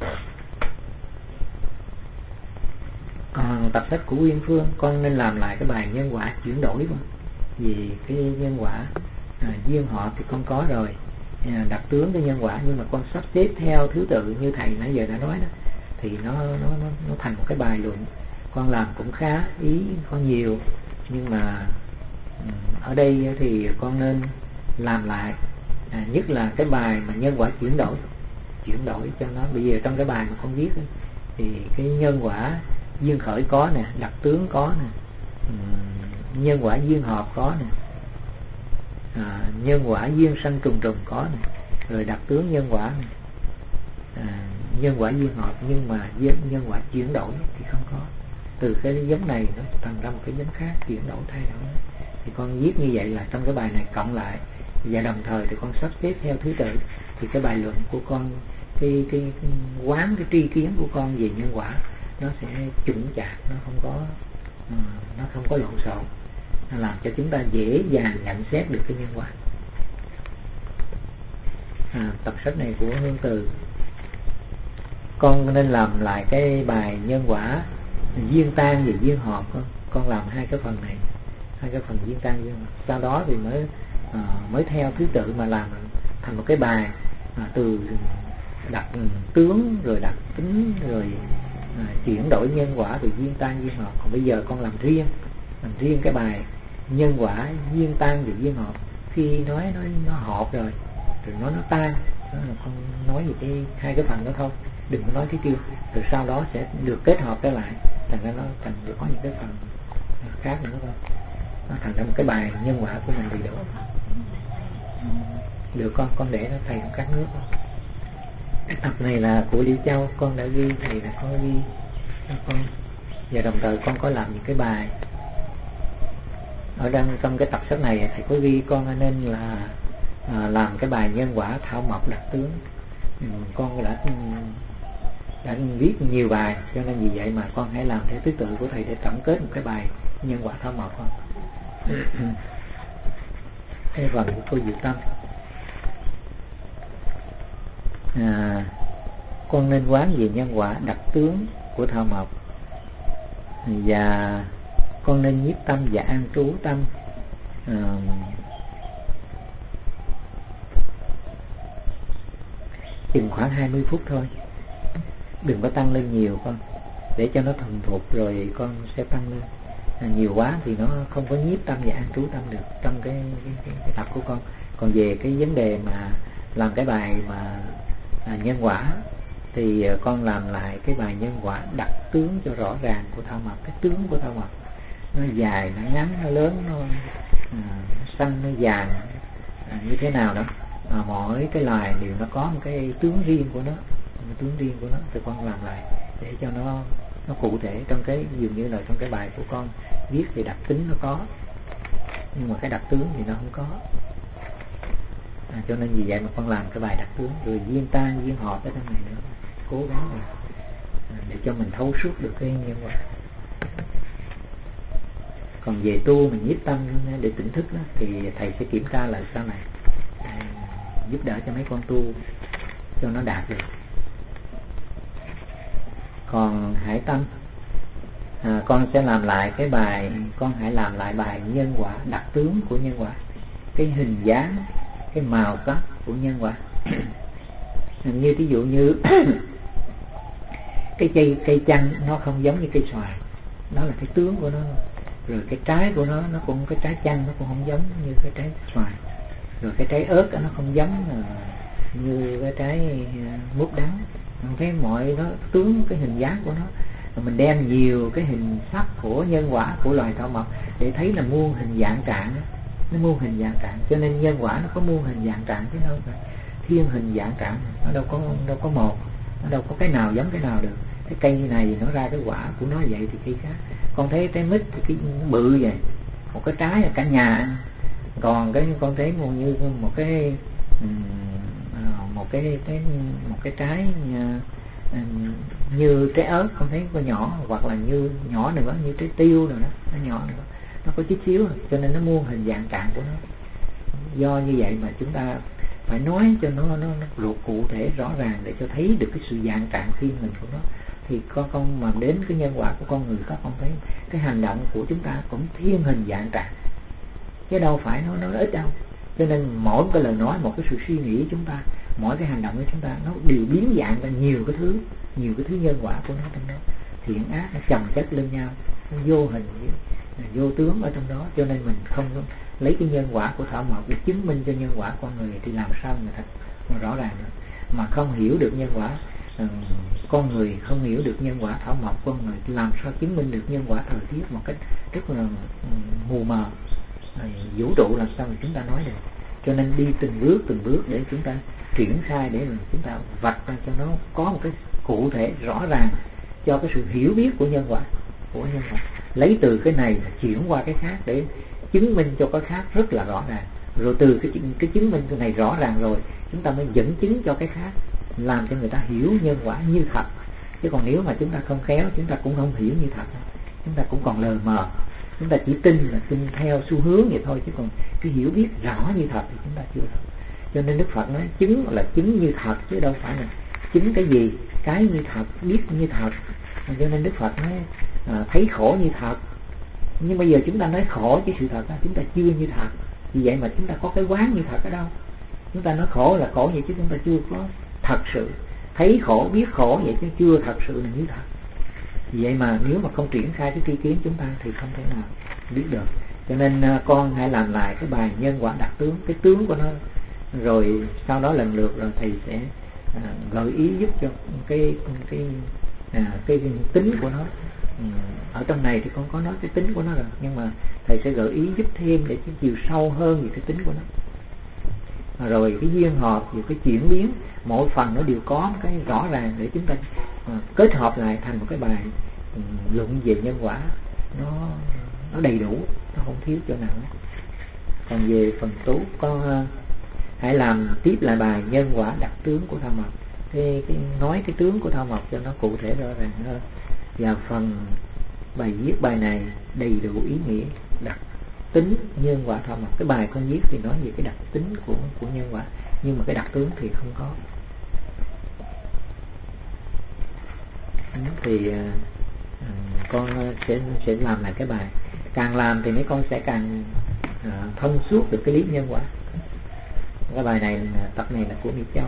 Còn tập sách của Uyên Phương, con nên làm lại cái bài nhân quả chuyển đổi con. Vì cái nhân quả duyên họ thì con có rồi, đặt tướng cái nhân quả, nhưng mà con sắp xếp theo thứ tự như thầy nãy giờ đã nói đó, thì nó thành một cái bài luận. Con làm cũng khá, ý con nhiều, nhưng mà ở đây thì con nên làm lại, nhất là cái bài mà nhân quả chuyển đổi cho nó. Bây giờ trong cái bài mà con viết ấy, thì cái nhân quả duyên khởi có nè, đặc tướng có nè, nhân quả duyên hợp có nè, nhân quả duyên sanh trùng có nè, rồi đặc tướng nhân quả nè, nhân quả duyên hợp, nhưng mà nhân quả chuyển đổi thì không có. Từ cái giống này nó thành ra một cái giống khác, chuyển đổi thay đổi. Thì con viết như vậy là trong cái bài này cộng lại, và đồng thời thì con sắp xếp theo thứ tự, thì cái bài luận của con, cái quán, cái tri kiến của con về nhân quả nó sẽ chững chạc, nó không có lộn xộn, nó làm cho chúng ta dễ dàng nhận xét được cái nhân quả. Tập sách này của Hương Từ, con nên làm lại cái bài nhân quả duyên tan và duyên hợp. Con làm hai cái phần này, hai cái phần duyên tan duyên hợp. Sau đó thì mới theo thứ tự mà làm thành một cái bài từ đặc tướng, rồi đặc tính, rồi chuyển đổi nhân quả, rồi duyên tan duyên hợp. Còn bây giờ con làm riêng cái bài nhân quả duyên tan và duyên hợp. Khi nói nó hợp rồi nó tan, con nói về cái hai cái phần đó thôi, đừng có nói cái kia, rồi sau đó sẽ được kết hợp trở lại, thành ra nó thành được có những cái phần khác nữa thôi, nó thành ra một cái bài nhân quả của mình đầy đủ. Được con để nó thầy các nước. Cái tập này là của Liễu Châu, con đã ghi, thầy đã có ghi cho con, và đồng thời con có làm những cái bài ở trong cái tập sách này. Thầy có ghi con nên là làm cái bài nhân quả thảo mộc đặc tướng. Con đã viết nhiều bài, cho nên vì vậy mà con hãy làm theo thứ tự của thầy để tổng kết một cái bài nhân quả thảo mộc con. Cái phần của cô Diệu Tâm, con nên quán về nhân quả đặc tướng của thảo mộc, và con nên nhiếp tâm và an trú tâm. Chừng khoảng 20 phút thôi, đừng có tăng lên nhiều con, để cho nó thuần thục rồi con sẽ tăng lên. Nhiều quá thì nó không có nhiếp tâm và an trú tâm được trong cái tập của con. Còn về cái vấn đề mà làm cái bài mà nhân quả thì con làm lại cái bài nhân quả đặc tướng cho rõ ràng của thảo mộc. Cái tướng của thảo mộc nó dài, nó ngắn, nó lớn, nó xanh, nó vàng, như thế nào đó. Mỗi cái loài đều nó có một cái tướng riêng của nó, thì con làm lại để cho nó cụ thể trong cái, dường như là trong cái bài của con viết thì đặc tính nó có. nhưng mà cái đặc tướng thì nó không có. Cho nên vì vậy mà con làm cái bài đặc tướng, rồi duyên tan duyên hợp ở trong này nữa, cố gắng để cho mình thấu suốt được cái nhân quả. Còn về tu mình nhiếp tâm để tỉnh thức đó, thì thầy sẽ kiểm tra lại sau này, giúp đỡ cho mấy con tu cho nó đạt được. Còn hải tâm, con sẽ làm lại cái bài, con hãy làm lại bài nhân quả, đặc tướng của nhân quả, cái hình dáng, cái màu sắc của nhân quả. Như ví dụ như cái cây chanh nó không giống như cây xoài, đó là cái tướng của nó. Rồi cái trái của nó cũng, cái trái chanh nó cũng không giống như cái trái xoài. Rồi cái trái ớt nó không giống như cái trái mướp đắng. Mình thấy mọi nó tướng, cái hình dáng của nó. Rồi mình đem nhiều cái hình sắc của nhân quả của loài thảo mộc để thấy là muôn hình dạng trạng, nó muôn hình dạng trạng. Cho nên nhân quả nó có muôn hình dạng trạng chứ đâu phải thiên hình dạng trạng, nó đâu có một, nó đâu có cái nào giống cái nào được. Cái cây như này nó ra cái quả của nó vậy thì cây khác. Con thấy trái mít thì cái bự vậy, một cái trái là cả nhà ăn. Còn cái con thấy như một cái trái như trái ớt con thấy có nhỏ, hoặc là như nhỏ nữa như trái tiêu rồi đó, nó nhỏ nữa, nó có chút xíu, cho nên nó muôn hình dạng trạng của nó. Do như vậy mà chúng ta phải nói cho nó cụ thể rõ ràng để cho thấy được cái sự dạng trạng thiên mình của nó. Thì con mà đến cái nhân quả của con người, các con thấy cái hành động của chúng ta cũng thiên hình dạng trạng, chứ đâu phải nó ít đâu. Cho nên mỗi cái lời nói, một cái sự suy nghĩ của chúng ta, mỗi cái hành động của chúng ta nó đều biến dạng ra nhiều cái thứ nhân quả của nó trong đó. Thiện ác nó chồng chất lên nhau, nó vô hình vô tướng ở trong đó. Cho nên mình không lấy cái nhân quả của thảo mộc để chứng minh cho nhân quả con người thì làm sao mà thật rõ ràng được. Mà không hiểu được nhân quả con người, không hiểu được nhân quả thảo mộc con người thì làm sao chứng minh được nhân quả thời tiết một cách rất là mù mờ, vũ trụ làm sao mà chúng ta nói được. Cho nên đi từng bước để chúng ta triển khai, để chúng ta vạch ra cho nó có một cái cụ thể rõ ràng cho cái sự hiểu biết của nhân quả, lấy từ cái này chuyển qua cái khác để chứng minh cho cái khác rất là rõ ràng. Rồi từ cái chứng minh cái này rõ ràng rồi, chúng ta mới dẫn chứng cho cái khác, làm cho người ta hiểu nhân quả như thật. Chứ còn nếu mà chúng ta không khéo, chúng ta cũng không hiểu như thật, chúng ta cũng còn lờ mờ, chúng ta chỉ tin theo xu hướng vậy thôi, chứ còn cái hiểu biết rõ như thật thì chúng ta chưa được. Cho nên Đức Phật nói chứng là chứng như thật, chứ đâu phải là chứng cái gì, cái như thật, biết như thật. Cho nên Đức Phật nói thấy khổ như thật. Nhưng bây giờ chúng ta nói khổ chứ sự thật chúng ta chưa như thật. Vì vậy mà chúng ta có cái quán như thật ở đâu. Chúng ta nói khổ là khổ vậy chứ chúng ta chưa có thật sự thấy khổ, biết khổ vậy chứ chưa thật sự là như thật. Vì vậy mà nếu mà không triển khai cái tri kiến chúng ta thì không thể nào biết được. Cho nên con hãy làm lại cái bài nhân quả đặc tướng, cái tướng của nó, rồi sau đó lần lượt rồi thầy sẽ gợi ý giúp cho cái tính của nó. Ở trong này thì con có nói cái tính của nó rồi, nhưng mà thầy sẽ gợi ý giúp thêm để chiều sâu hơn về cái tính của nó. Rồi cái duyên hợp, rồi cái chuyển biến, mỗi phần nó đều có một cái rõ ràng để chúng ta kết hợp lại thành một cái bài luận về nhân quả nó đầy đủ, nó không thiếu chỗ nào. Còn về phần tú, con hãy làm tiếp lại bài nhân quả đặc tướng của thảo mộc, nói cái tướng của thảo mộc cho nó cụ thể rõ ràng hơn. Và phần bài viết bài này đầy đủ ý nghĩa đặc tính nhân quả thảo mộc. Cái bài con viết thì nói về cái đặc tính của nhân quả, nhưng mà cái đặc tướng thì không có. Thì con sẽ làm lại cái bài. Càng làm thì mấy con sẽ càng thông suốt được cái lý nhân quả. Cái bài này, tập này là của Mỹ Châu.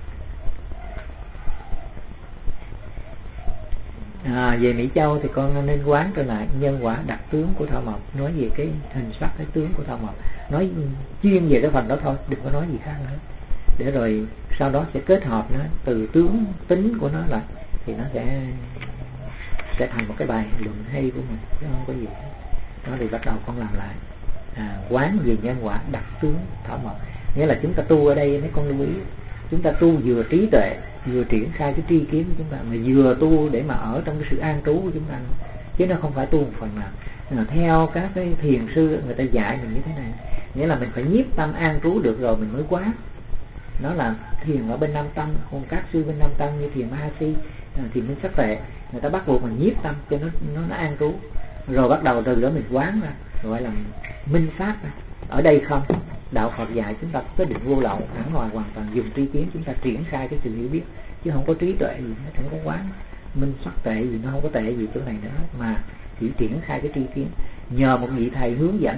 Về Mỹ Châu thì con nên quán trở lại nhân quả đặc tướng của thảo mộc, nói về cái hình sắc, cái tướng của thảo mộc, nói chuyên về cái phần đó thôi, đừng có nói gì khác nữa. Để rồi sau đó sẽ kết hợp nó từ tướng tính của nó lại, thì nó sẽ thành một cái bài luận hay của mình, chứ không có gì. Đó thì bắt đầu con làm lại quán về nhân quả đặc tướng thảo mộc. Nghĩa là chúng ta tu ở đây mấy con lưu ý, chúng ta tu vừa trí tuệ, vừa triển khai cái tri kiến của chúng ta, mà vừa tu để mà ở trong cái sự an trú của chúng ta, chứ nó không phải tu một phần nào. theo các cái thiền sư người ta dạy mình như thế này, nghĩa là mình phải nhiếp tâm an trú được rồi mình mới quán. Nó là thiền ở bên Nam Tâm, còn các sư bên Nam Tâm như thiền Mahasi, thiền minh sắc tuệ, người ta bắt buộc mình nhiếp tâm cho nó an trú, rồi bắt đầu từ đó mình quán ra, gọi là minh sát ra. Ở đây không, đạo Phật dạy chúng ta có cái định vô lậu, hẳn ngoài hoàn toàn dùng tri kiến chúng ta triển khai cái sự hiểu biết, chứ không có trí tuệ gì, nó không có quán minh sắc tệ gì, nó không có tệ gì chỗ này nữa, mà chỉ triển khai cái tri kiến. Nhờ một vị thầy hướng dẫn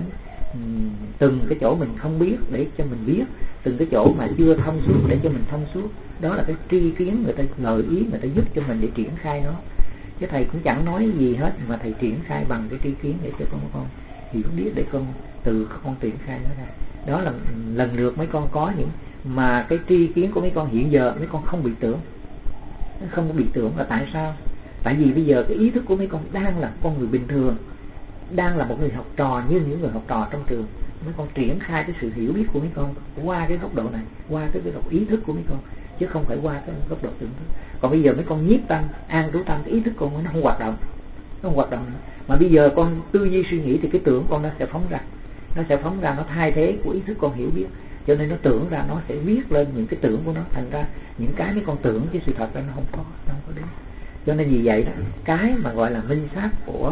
từng cái chỗ mình không biết để cho mình biết, từng cái chỗ mà chưa thông suốt để cho mình thông suốt. Đó là cái tri kiến, người ta gợi ý, người ta giúp cho mình để triển khai nó. Chứ thầy cũng chẳng nói gì hết, mà thầy triển khai bằng cái tri kiến để cho con hiểu biết, để con tự con triển khai nó ra. Đó là lần lượt mấy con có những mà cái tri kiến của mấy con hiện giờ mấy con không bị tưởng. Nó không có bị tưởng là tại sao? Tại vì bây giờ cái ý thức của mấy con đang là con người bình thường, đang là một người học trò như những người học trò trong trường. Mấy con triển khai cái sự hiểu biết của mấy con qua cái góc độ này, qua cái góc độ ý thức của mấy con, chứ không phải qua cái góc độ tưởng thức. Còn bây giờ mấy con nhiếp tâm, an trú tâm, cái ý thức con nó không hoạt động, nó không hoạt động nữa. Mà bây giờ con tư duy suy nghĩ thì cái tưởng con nó sẽ phóng ra, nó thay thế của ý thức con hiểu biết. Cho nên nó tưởng ra, nó sẽ viết lên những cái tưởng của nó, thành ra những cái mấy con tưởng chứ sự thật ra nó không có đến. Cho nên vì vậy đó, cái mà gọi là minh sát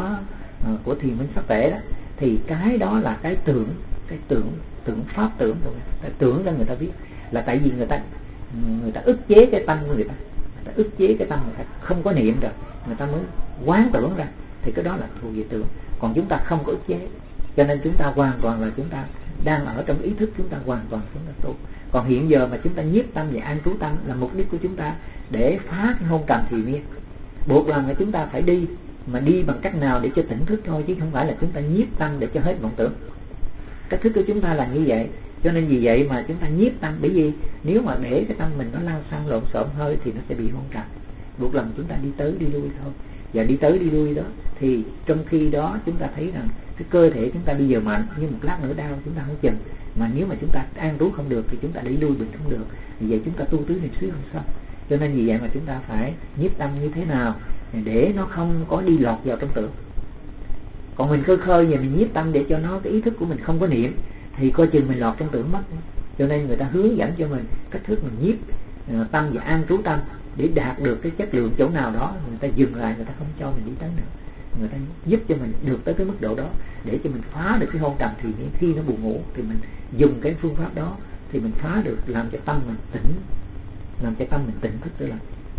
của thiền minh sắc tệ đó, thì cái đó là cái tưởng pháp tưởng rồi. Tưởng ra người ta biết là tại vì người ta ức chế cái tâm của người ta ức chế cái tâm người ta không có niệm rồi, người ta mới quán tưởng ra, thì cái đó là thuộc về tưởng. Còn chúng ta không có ức chế, cho nên chúng ta hoàn toàn là chúng ta đang ở trong ý thức, chúng ta hoàn toàn chúng ta tu. Còn hiện giờ mà chúng ta nhiếp tâm và an trú tâm là mục đích của chúng ta để phá cái hôn trầm thì miên. Buộc lòng là chúng ta phải đi, mà đi bằng cách nào để cho tỉnh thức thôi, chứ không phải là chúng ta nhiếp tâm để cho hết vọng tưởng. Cách thức của chúng ta là như vậy. Cho nên vì vậy mà chúng ta nhiếp tâm, bởi vì nếu mà để cái tâm mình nó lăn xăng lộn xộn hơi thì nó sẽ bị hôn trầm. Buộc lòng chúng ta đi tới đi lui thôi. Và đi tới đi lui đó thì trong khi đó chúng ta thấy rằng cái cơ thể chúng ta bây giờ mạnh, nhưng một lát nữa đau chúng ta không chừng. Mà nếu mà chúng ta an trú không được thì chúng ta đẩy lui bình không được. Vì vậy chúng ta tu tứ niệm xứ không xong. Cho nên vì vậy mà chúng ta phải nhiếp tâm như thế nào để nó không có đi lọt vào trong tưởng. Còn mình khơi và mình nhiếp tâm để cho nó, cái ý thức của mình không có niệm, thì coi chừng mình lọt trong tưởng mất. Cho nên người ta hướng dẫn cho mình cách thức mình nhiếp tâm và an trú tâm để đạt được cái chất lượng chỗ nào đó, người ta dừng lại, người ta không cho mình đi tới nữa. Người ta giúp cho mình được tới cái mức độ đó để cho mình phá được cái hôn trầm. Thì khi nó buồn ngủ thì mình dùng cái phương pháp đó thì mình phá được, làm cho tâm mình tỉnh, làm cho tâm mình tỉnh thức trở lại.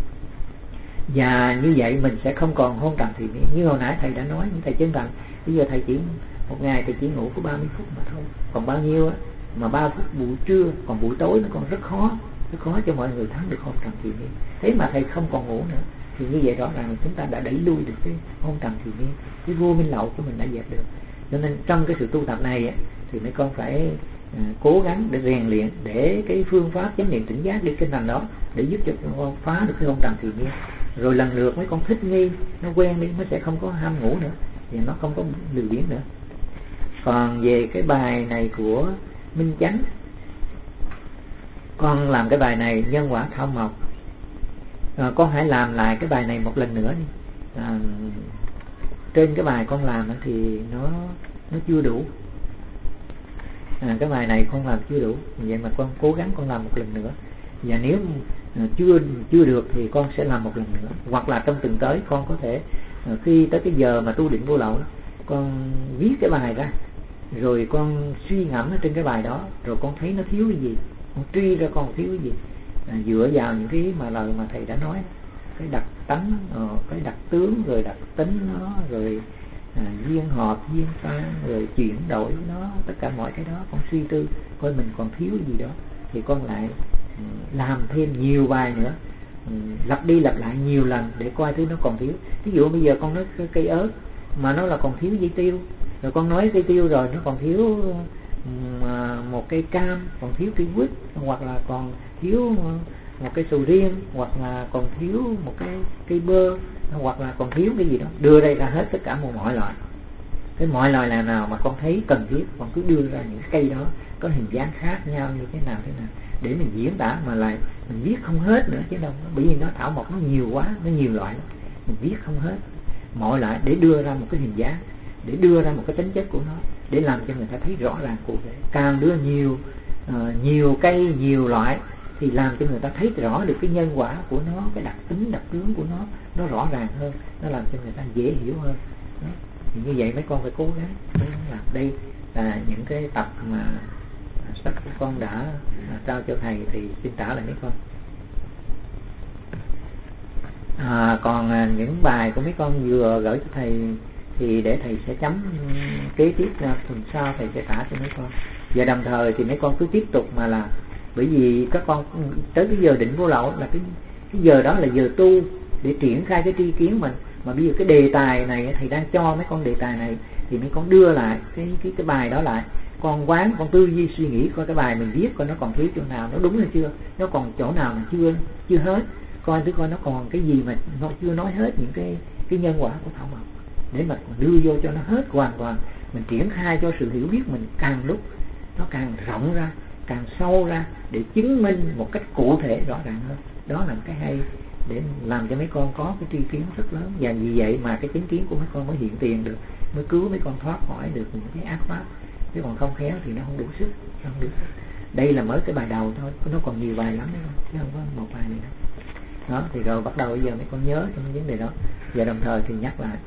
Và như vậy mình sẽ không còn hôn trầm thì như hồi nãy thầy đã nói, như thầy chân rằng bây giờ thầy chỉ một ngày thầy chỉ ngủ có 30 phút mà thôi. Còn bao nhiêu á, mà 3 phút buổi trưa, còn buổi tối nó còn rất khó cho mọi người thắng được hôn trầm thì miên. Thế mà thầy không còn ngủ nữa, thì như vậy rõ ràng chúng ta đã đẩy lui được cái hôn trầm thì miên, cái vô minh lậu của mình đã dẹp được. Cho nên trong cái sự tu tập này thì mấy con phải cố gắng để rèn luyện, để cái phương pháp chánh niệm tỉnh giác đi kinh thành đó để giúp cho con phá được cái hôn trầm thì miên. Rồi lần lượt mấy con thích nghi, nó quen đi, nó sẽ không có ham ngủ nữa, và nó không có lười biếng nữa. Còn về cái bài này của Minh Chánh, con làm cái bài này nhân quả thảo mộc, con hãy làm lại cái bài này một lần nữa đi. Trên cái bài con làm thì nó chưa đủ. Cái bài này con làm chưa đủ, vậy mà con cố gắng con làm một lần nữa. Và nếu chưa được thì con sẽ làm một lần nữa, hoặc là trong tuần tới con có thể khi tới cái giờ mà tu định vô lậu, con viết cái bài ra, rồi con suy ngẫm ở trên cái bài đó, rồi con thấy nó thiếu cái gì, con truy ra con thiếu cái gì, dựa vào những cái mà lời mà thầy đã nói, cái đặc tánh, cái đặc tướng, rồi đặc tính nó, rồi duyên hợp, duyên tan, rồi chuyển đổi nó, tất cả mọi cái đó con suy tư coi mình còn thiếu cái gì đó, thì con lại làm thêm nhiều bài nữa, lặp đi lặp lại nhiều lần để coi thứ nó còn thiếu. Ví dụ bây giờ con nói cây ớt mà nó là còn thiếu dây tiêu, rồi con nói cây tiêu rồi nó còn thiếu một cây cam, còn thiếu cây quýt, hoặc là còn thiếu một cây sầu riêng, hoặc là còn thiếu một cái cây bơ, hoặc là còn thiếu cái gì đó, đưa đây ra hết tất cả mọi loại. Cái mọi loại là nào mà con thấy cần thiết, con cứ đưa ra những cây đó có hình dáng khác nhau như thế nào để mình diễn tả, mà lại mình viết không hết nữa chứ đâu, bởi vì nó thảo mộc nó nhiều quá, nó nhiều loại lắm, mình viết không hết mọi loại để đưa ra một cái hình dáng. để đưa ra một cái tính chất của nó, để làm cho người ta thấy rõ ràng cụ thể. Càng đưa nhiều cây, nhiều loại thì làm cho người ta thấy rõ được cái nhân quả của nó, cái đặc tính, đặc tướng của nó rõ ràng hơn, nó làm cho người ta dễ hiểu hơn. Đó. Thì như vậy mấy con phải cố gắng làm. Đây là những cái tập mà sách của con đã trao cho thầy, thì xin trả lại mấy con. Còn những bài của mấy con vừa gửi cho thầy thì để thầy sẽ chấm kế tiếp tuần sau thầy sẽ trả cho mấy con. Và đồng thời thì mấy con cứ tiếp tục mà làm, bởi vì các con tới cái giờ định vô lậu là cái giờ đó là giờ tu để triển khai cái tri kiến mình. Mà bây giờ cái đề tài này thầy đang cho mấy con đề tài này, thì mấy con đưa lại cái bài đó lại, con quán, con tư duy suy nghĩ coi cái bài mình viết coi nó còn thiếu chỗ nào, nó đúng hay chưa, nó còn chỗ nào mà chưa hết, coi thử coi nó còn cái gì mà nó chưa nói hết những cái nhân quả của thảo mộc, để mà đưa vô cho nó hết hoàn toàn. Mình triển khai cho sự hiểu biết mình càng lúc nó càng rộng ra, càng sâu ra, để chứng minh một cách cụ thể rõ ràng hơn. Đó là cái hay để làm cho mấy con có cái tri kiến rất lớn. Và vì vậy mà cái chính kiến của mấy con mới hiện tiền được, mới cứu mấy con thoát khỏi được những cái ác pháp. Chứ còn không khéo thì nó không đủ sức, Đây là mới cái bài đầu thôi, nó còn nhiều bài lắm đấy, chứ không có một bài này đâu. Đó, thì rồi bắt đầu bây giờ mấy con nhớ trong vấn đề đó. Và đồng thời thì nhắc lại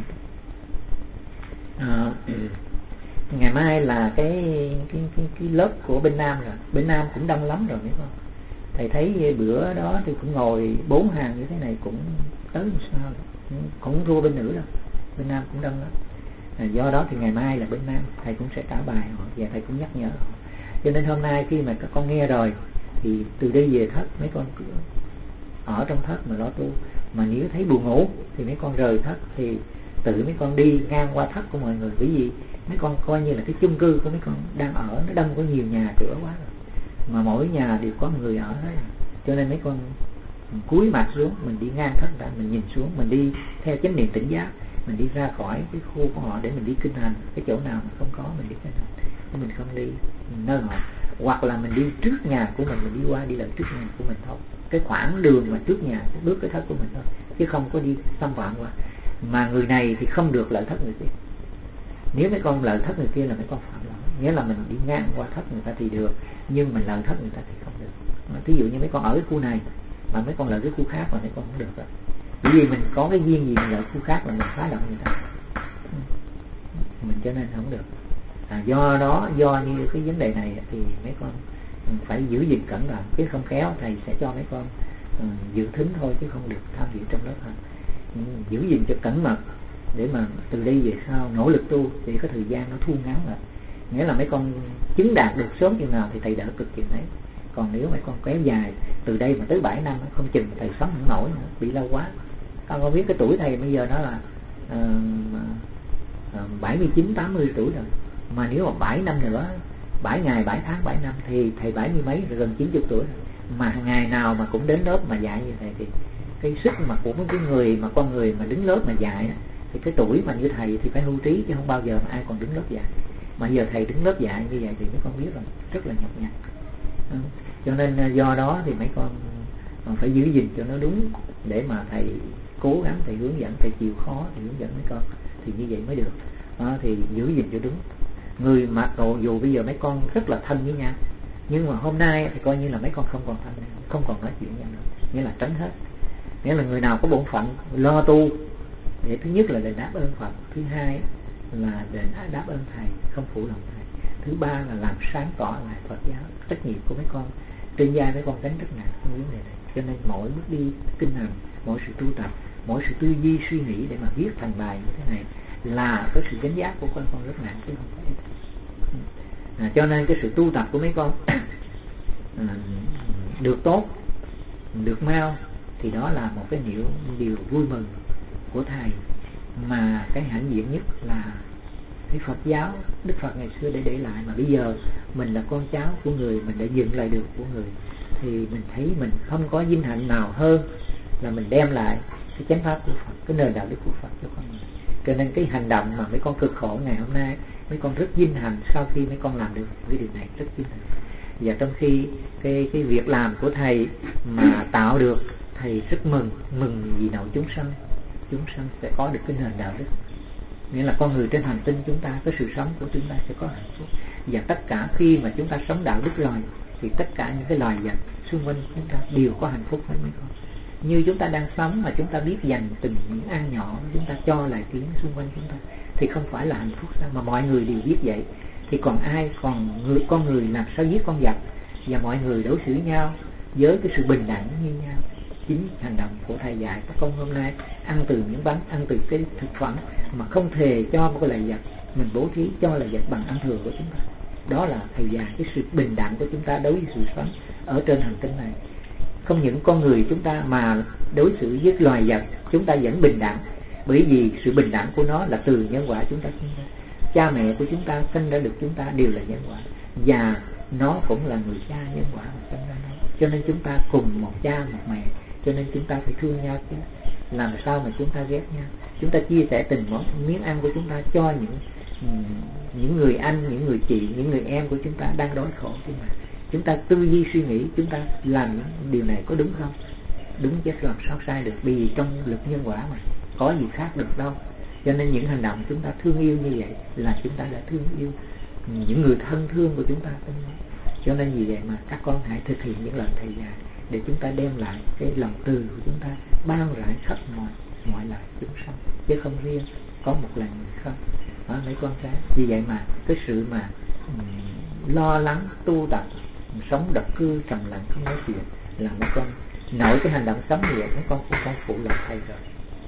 ngày mai là cái lớp của bên Nam rồi. Bên Nam cũng đông lắm rồi mấy con. Thầy thấy bữa đó thì cũng ngồi 4 hàng như thế này cũng tới sao, cũng thua bên nữ đâu. Bên Nam cũng đông lắm. Do đó thì ngày mai là bên Nam thầy cũng sẽ trả bài họ, và thầy cũng nhắc nhở họ. Cho nên hôm nay khi mà các con nghe rồi thì từ đây về thất mấy con cứ ở trong thất mà lo tu. Mà nếu thấy buồn ngủ thì mấy con rời thất, thì tự mấy con đi ngang qua thất của mọi người. Bởi vì mấy con coi như là cái chung cư của mấy con đang ở, nó đông có nhiều nhà cửa quá rồi, mà mỗi nhà đều có người ở hết. Cho nên mấy con cúi mặt xuống, mình đi ngang thất đã, mình nhìn xuống, mình đi theo chánh niệm tỉnh giác, mình đi ra khỏi cái khu của họ để mình đi kinh hành. Cái chỗ nào mà không có mình đi kinh hành, mình không đi nơi họ. Hoặc là mình đi trước nhà của mình đi qua đi lại trước nhà của mình thôi, cái khoảng đường mà trước nhà bước cái thất của mình thôi, chứ không có đi xâm phạm qua. Mà người này thì không được lợi thất người kia. Nếu mấy con lợi thất người kia là mấy con phạm lỗi. Nghĩa là mình đi ngang qua thất người ta thì được, nhưng mình lợi thất người ta thì không được. Thí dụ như mấy con ở cái khu này mà mấy con lợi cái khu khác mà mấy con không được rồi. Bởi vì mình có cái duyên gì mình lợi khu khác là mình phá động người ta, mình cho nên không được. Do đó, do như cái vấn đề này thì mấy con phải giữ gìn cẩn thận, chứ không khéo thầy sẽ cho mấy con dự thính thôi, chứ không được tham dự trong lớp hơn. Giữ gìn cho cẩn mật, để mà từ đây về sau nỗ lực tu thì cái thời gian nó thu ngắn lại. Nghĩa là mấy con chứng đạt được sớm chừng nào thì thầy đỡ cực chừng đấy. Còn nếu mấy con kéo dài từ đây mà tới 7 năm không chừng thầy sống không nổi nữa, bị lâu quá. Con có biết cái tuổi thầy bây giờ nó là 79, 80 tuổi rồi. Mà nếu mà 7 năm nữa, 7 ngày, 7 tháng, 7 năm thì thầy 70 mấy, gần 90 tuổi rồi. Mà ngày nào mà cũng đến lớp mà dạy như thầy thì cái sức mà của cái người mà con người mà đứng lớp mà dạy thì cái tuổi mà như thầy thì phải hưu trí, chứ không bao giờ mà ai còn đứng lớp dạy. Mà giờ thầy đứng lớp dạy như vậy thì mấy con biết là rất là nhọc nhằn. Cho nên do đó thì mấy con phải giữ gìn cho nó đúng, để mà thầy cố gắng thầy hướng dẫn, thầy chịu khó thì hướng dẫn mấy con, thì như vậy mới được. Thì giữ gìn cho đúng. Người mặc dù bây giờ mấy con rất là thân với nhau, nhưng mà hôm nay thì coi như là mấy con không còn thân, không còn nói chuyện nhau nữa, nghĩa là tránh hết. Nghĩa là người nào có bổn phận lo tu để thứ nhất là đền đáp ơn Phật, thứ hai là đền đáp ơn thầy, không phụ lòng thầy, thứ ba là làm sáng tỏ lại Phật giáo. Trách nhiệm của mấy con trên vai mấy con gánh rất nặng trong vấn đề này. Cho nên mỗi bước đi kinh hành, mỗi sự tu tập, mỗi sự tư duy suy nghĩ để mà viết thành bài như thế này là cái sự gánh giác của con rất nặng, chứ không phải. Cho nên cái sự tu tập của mấy con được tốt, được mau thì đó là một cái điều vui mừng của thầy. Mà cái hãnh diện nhất là cái Phật giáo Đức Phật ngày xưa để lại, mà bây giờ mình là con cháu của người, mình đã dựng lại được của người, thì mình thấy mình không có vinh hạnh nào hơn là mình đem lại cái chánh pháp của Phật, cái nền đạo đức của Phật cho con người. Cho nên cái hành động mà mấy con cực khổ ngày hôm nay, mấy con rất vinh hạnh sau khi mấy con làm được cái điều này, rất vinh hạnh. Và trong khi cái việc làm của thầy mà tạo được, thầy rất mừng vì nội chúng sanh sẽ có được cái nền đạo đức. nghĩa là con người trên hành tinh chúng ta, cái sự sống của chúng ta sẽ có hạnh phúc. Và tất cả khi mà chúng ta sống đạo đức rồi thì tất cả những cái loài vật xung quanh chúng ta đều có hạnh phúc hết mấy con. Như chúng ta đang sống mà chúng ta biết dành từng những ăn nhỏ chúng ta cho lại tiếng xung quanh chúng ta thì không phải là hạnh phúc sao? Mà mọi người đều biết vậy thì còn ai, con người làm sao giết con vật? Và mọi người đối xử nhau với cái sự bình đẳng như nhau. Chính hành động của thầy dạy các con hôm nay, ăn từ những bánh, ăn từ cái thực phẩm mà không thể cho một cái loài vật, mình bố thí cho loài vật bằng ăn thừa của chúng ta. Đó là thầy dạy cái sự bình đẳng của chúng ta đối với sự sống ở trên hành tinh này. Không những con người chúng ta mà đối xử với loài vật chúng ta vẫn bình đẳng, bởi vì sự bình đẳng của nó là từ nhân quả chúng ta sinh ra. Cha mẹ của chúng ta sinh ra được chúng ta đều là nhân quả, và nó cũng là người cha nhân quả mà sinh ra nó. Cho nên chúng ta cùng một cha một mẹ, cho nên chúng ta phải thương nhau chứ. Làm sao mà chúng ta ghét nhau? Chúng ta chia sẻ từng miếng ăn của chúng ta cho những người anh, những người chị, những người em của chúng ta đang đói khổ. Chúng ta tư duy suy nghĩ, chúng ta làm những điều này có đúng không? Đúng chứ làm sao sai được, vì trong lực nhân quả mà có gì khác được đâu. Cho nên những hành động chúng ta thương yêu như vậy là chúng ta đã thương yêu những người thân thương của chúng ta. Cho nên vì vậy mà các con hãy thực hiện những lời thầy dạy để chúng ta đem lại cái lòng từ của chúng ta ban rải khắp mọi loài chúng sanh, chứ không riêng có một lần người không. Đó, mấy con cái. Vì vậy mà cái sự mà lo lắng tu tập, sống độc cư trầm lặng không nói chuyện là mấy con nội cái hành động sống như vậy, mấy con cũng không phụ lòng thầy rồi.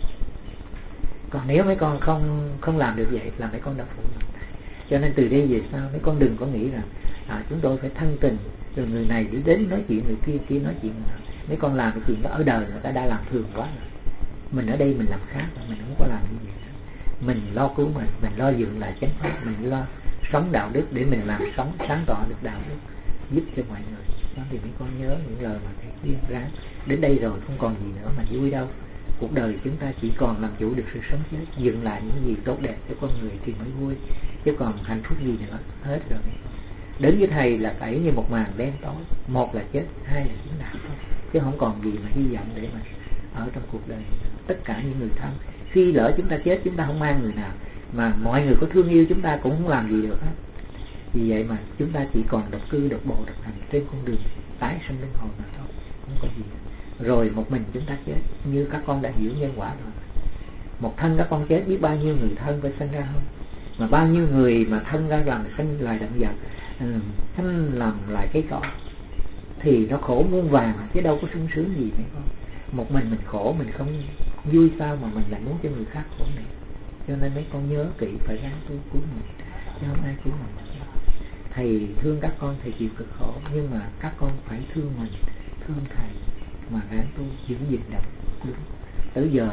Còn nếu mấy con không làm được vậy là mấy con đã phụ lòng thầy. Cho nên từ đây về sau mấy con đừng có nghĩ rằng chúng tôi phải thân tình rồi người này đến nói chuyện, người kia nói chuyện. Mấy con làm cái chuyện đó ở đời người ta đã làm thường quá rồi. Mình ở đây mình làm khác, mình không có làm như vậy. Mình lo cứu mình lo dựng lại chánh pháp, mình lo sống đạo đức để mình làm sống sáng tỏ được đạo đức, giúp cho mọi người. Đó thì mấy con nhớ những lời mà thầy khuyên ráng. Đến đây rồi không còn gì nữa mà vui đâu. Cuộc đời chúng ta chỉ còn làm chủ được sự sống chết, dựng lại những gì tốt đẹp cho con người thì mới vui, chứ còn hạnh phúc gì nữa hết rồi. Đến với thầy là phải như một màn đen tối, một là chết, hai là chứng đạo thôi, chứ không còn gì mà hy vọng để mà ở trong cuộc đời. Tất cả những người thân, khi lỡ chúng ta chết chúng ta không mang người nào, mà mọi người có thương yêu chúng ta cũng không làm gì được hết. Vì vậy mà chúng ta chỉ còn độc cư, độc bộ, độc hành trên con đường tái sinh luân hồi mà thôi, không có gì. Rồi một mình chúng ta chết, như các con đã hiểu nhân quả rồi. Một thân các con chết, biết bao nhiêu người thân phải sinh ra không? Mà bao nhiêu người mà thân ra làm sinh loài động vật, thân làm lại cái cỏ, thì nó khổ muôn vàng chứ đâu có sung sướng gì mấy con. Một mình khổ, mình không vui sao mà mình lại muốn cho người khác khổ này. Cho nên mấy con nhớ kỹ phải ráng tu cứu mình, chứ không ai cứu mình. Thầy thương các con, thầy chịu cực khổ, nhưng mà các con phải thương mình, thương thầy mà ráng tu giữ gìn đạo đúng. Tới giờ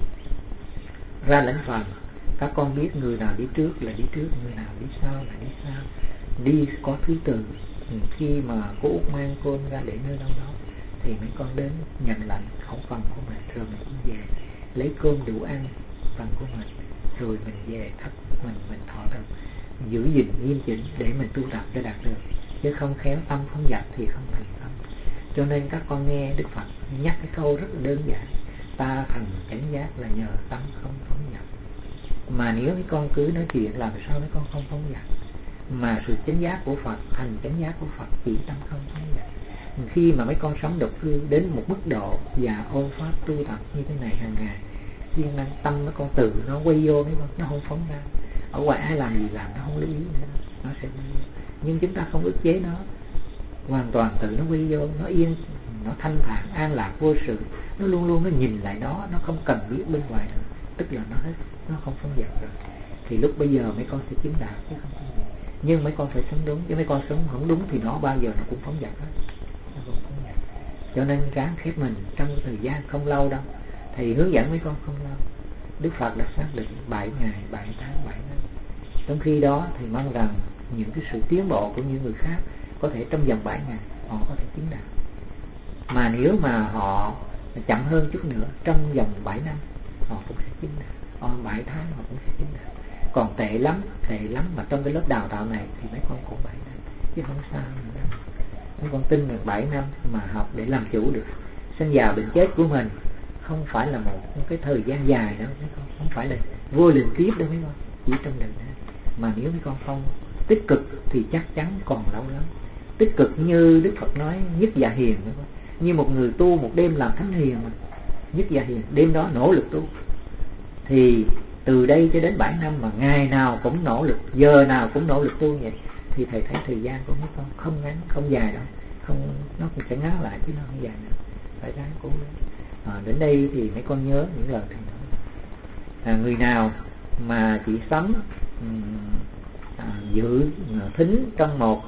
ra lãnh phàm, các con biết người nào đi trước là đi trước, người nào đi sau là đi sau, đi có thứ tự. Khi mà cô Út mang con ra để nơi đâu đó thì mấy con đến nhận lãnh khẩu phần của mình, rồi mình cũng về lấy cơm đủ ăn phần của mình, rồi mình về thắp mình thọ được, giữ gìn nghiêm chỉnh để mình tu tập cho đạt được, chứ không khéo tâm không dập thì không thành tâm. Cho nên các con nghe Đức Phật nhắc cái câu rất là đơn giản: ta thành chánh giác là nhờ tâm không phóng dật. Mà nếu mấy con cứ nói chuyện làm sao mấy con không phóng dật? Mà sự chánh giác của Phật, thành chánh giác của Phật chỉ tâm không phóng dật. Khi mà mấy con sống độc cư đến một mức độ và ôn pháp tu tập như thế này hàng ngày, siêng năng tâm mấy con tự nó quay vô mấy con, nó không phóng ra. Ở ngoài ai làm gì làm nó không lưu ý nữa, nó sẽ quay vô. Nhưng chúng ta không ức chế nó, hoàn toàn tự nó quay vô, nó yên, nó thanh thản, an lạc vô sự. Nó luôn luôn nó nhìn lại nó không cần biết bên ngoài nữa. Tức là nó hết, nó không phóng dật rồi. Thì lúc bây giờ mấy con sẽ chứng đạo chứ không phóng dật. Nhưng mấy con phải sống đúng, chứ mấy con sống không đúng thì nó bao giờ nó cũng phóng dật hết. Nó cũng phóng dật. Cho nên ráng khép mình trong thời gian không lâu đâu. Thầy hướng dẫn mấy con không lâu. Đức Phật đã xác định 7 ngày, 7 tháng, 7 năm. Trong khi đó thì mong rằng những cái sự tiến bộ của những người khác có thể trong vòng 7 ngày họ có thể chứng đạo. Mà nếu mà họ chậm hơn chút nữa, trong vòng 7 năm họ cũng sẽ chứng đạo, 7 tháng họ cũng sẽ chứng đạo. Còn tệ lắm mà trong cái lớp đào tạo này thì mấy con cũng 7 năm chứ không sao nữa. Mấy con tin được 7 năm mà học để làm chủ được sinh già bệnh chết của mình, không phải là một cái thời gian dài đâu mấy con, không phải là vô lượng kiếp đâu mấy con, chỉ trong đời này. Mà nếu mấy con không tích cực thì chắc chắn còn lâu lắm. Tích cực như Đức Phật nói nhất dạ hiền, như một người tu một đêm làm thánh hiền mà. Nhất dạ hiền, đêm đó nỗ lực tu, thì từ đây cho đến 7 năm mà ngày nào cũng nỗ lực, giờ nào cũng nỗ lực tu vậy, thì thầy thấy thời gian của mấy con không ngắn, không dài đâu, không, nó cũng sẽ ngắn lại chứ nó không dài nữa. Phải ráng cố lên. Đến đây thì mấy con nhớ những lời thầy nói. Người nào mà chỉ sống dự thính trong một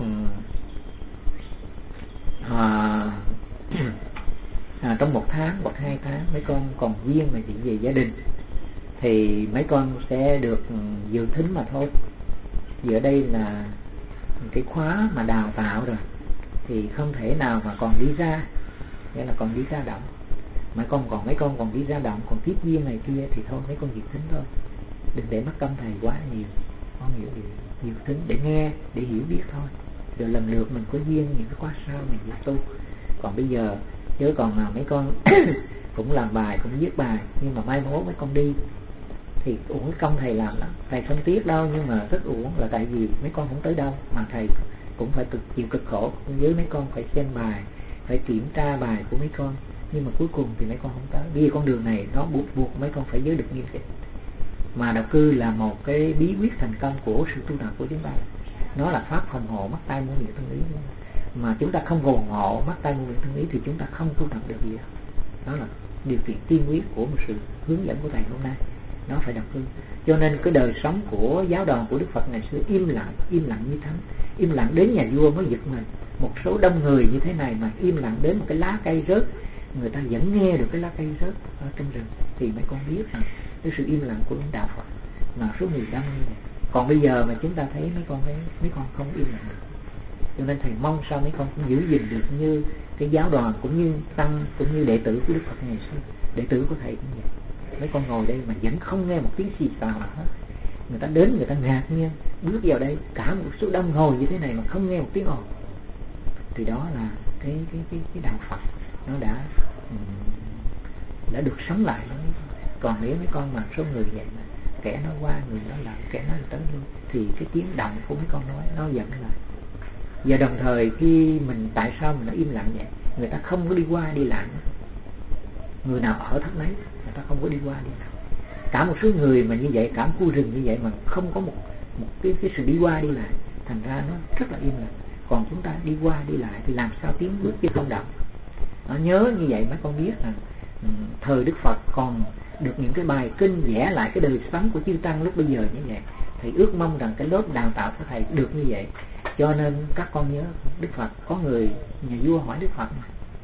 trong 1 tháng hoặc 2 tháng mấy con còn duyên mà chuyện về gia đình thì mấy con sẽ được dự thính mà thôi. Vì ở đây là cái khóa mà đào tạo rồi thì không thể nào mà còn đi ra, nghĩa là còn đi ra động. Mấy con còn đi ra động, còn tiếp duyên này kia thì thôi mấy con dự thính thôi. Đừng để mất công thầy quá nhiều, con dự thính để nghe, để hiểu biết thôi. Rồi lần lượt mình có duyên những cái khóa sau mình sẽ tu. Còn bây giờ chứ còn mấy con cũng làm bài, cũng viết bài, nhưng mà mai mốt mấy con đi thì uổng công thầy làm lắm. Thầy không tiếc đâu, nhưng mà rất uổng là tại vì mấy con không tới đâu, mà thầy cũng phải chịu cực khổ với mấy con, phải xem bài, phải kiểm tra bài của mấy con, nhưng mà cuối cùng thì mấy con không tới. Vì con đường này nó buộc mấy con phải giới được nghiêm túc. Mà đạo cư là một cái bí quyết thành công của sự tu tập của chúng ta. Nó là pháp phòng hộ mắt tai mũi miệng thân ý. Mà chúng ta không phòng hộ mắt tai mũi miệng thân ý thì chúng ta không tu tập được gì. Đó là điều kiện tiên quyết của một sự hướng dẫn của thầy hôm nay. Nó phải đạo cư. Cho nên cái đời sống của giáo đoàn của Đức Phật ngày xưa im lặng như thánh, im lặng đến nhà vua mới giật mình. Một số đông người như thế này mà im lặng đến một cái lá cây rớt, người ta vẫn nghe được cái lá cây rớt ở trong rừng, thì mấy con biết rằng cái sự im lặng của đạo Phật là số người đông như vậy. Còn bây giờ mà chúng ta thấy mấy con không im lặng được. Cho nên thầy mong sao mấy con cũng giữ gìn được như cái giáo đoàn, cũng như tăng, cũng như đệ tử của Đức Phật ngày xưa. Đệ tử của thầy cũng vậy. Mấy con ngồi đây mà vẫn không nghe một tiếng xì xào nào hết. Người ta đến, người ta ngạc nhiên bước vào đây, cả một số đông ngồi như thế này mà không nghe một tiếng ồn. Thì đó là cái đạo Phật nó đã được sống lại đó. Còn nếu mấy con mà số người vậy mà kẻ nói qua, người nói lại, kẻ nói tới luôn, thì cái tiếng động của mấy con nói nó dẫn lại. Và đồng thời khi mình, tại sao mình nó im lặng vậy? Người ta không có đi qua đi lại nữa. Người nào ở thất nấy, người ta không có đi qua đi lại. Cả một số người mà như vậy, cả một khu rừng như vậy mà không có một cái sự đi qua đi lại, thành ra nó rất là im lặng. Còn chúng ta đi qua đi lại thì làm sao tiến bước chứ không động. Nó nhớ như vậy mấy con biết là thời Đức Phật còn được những cái bài kinh vẽ lại cái đời sống của chư tăng lúc bây giờ như vậy. Thầy ước mong rằng cái lớp đào tạo của thầy được như vậy. Cho nên các con nhớ Đức Phật, có người nhà vua hỏi Đức Phật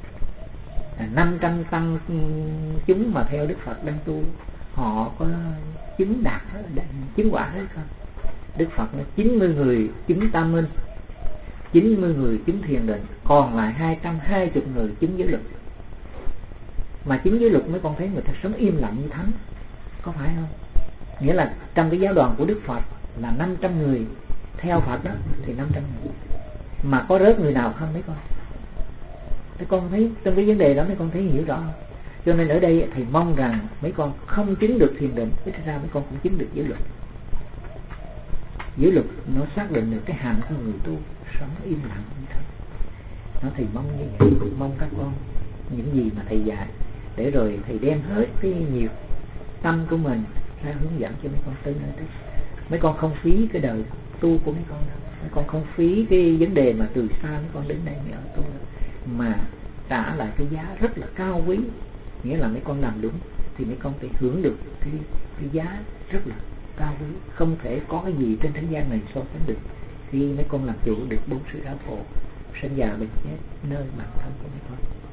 500 tăng chúng mà theo Đức Phật đang tu, họ có chứng đạt, chứng quả hết không? Đức Phật nói 90 người chứng tam minh, 90 người chứng thiền định, còn lại 220 người chứng giới lực. Mà chứng giới lực mấy con thấy người ta sống im lặng như thánh, có phải không? Nghĩa là trong cái giáo đoàn của Đức Phật là 500 người theo Phật đó, thì 500 người. Mà có rớt người nào không mấy con? Mấy con thấy trong cái vấn đề đó mấy con thấy hiểu rõ không? Cho nên ở đây thầy mong rằng mấy con không chứng được thiền định, ít ra mấy con cũng chứng được giới luật. Giới luật nó xác định được cái hạnh của người tu sống im lặng như thế. Nó thầy mong như vậy, mong các con những gì mà thầy dạy, để rồi thầy đem hết cái nhiều tâm của mình ra hướng dẫn cho mấy con tới nơi tới. Mấy con không phí cái đời tu của mấy con đâu. Mấy con không phí cái vấn đề mà từ xa mấy con đến đây mới ở tu đâu, mà trả lại cái giá rất là cao quý. Nghĩa là mấy con làm đúng thì mấy con phải hưởng được cái giá rất là cao quý, không thể có cái gì trên thế gian này so sánh được. Khi mấy con làm chủ được 4 sự đau khổ, sinh già bệnh chết nơi bản thân của mấy con.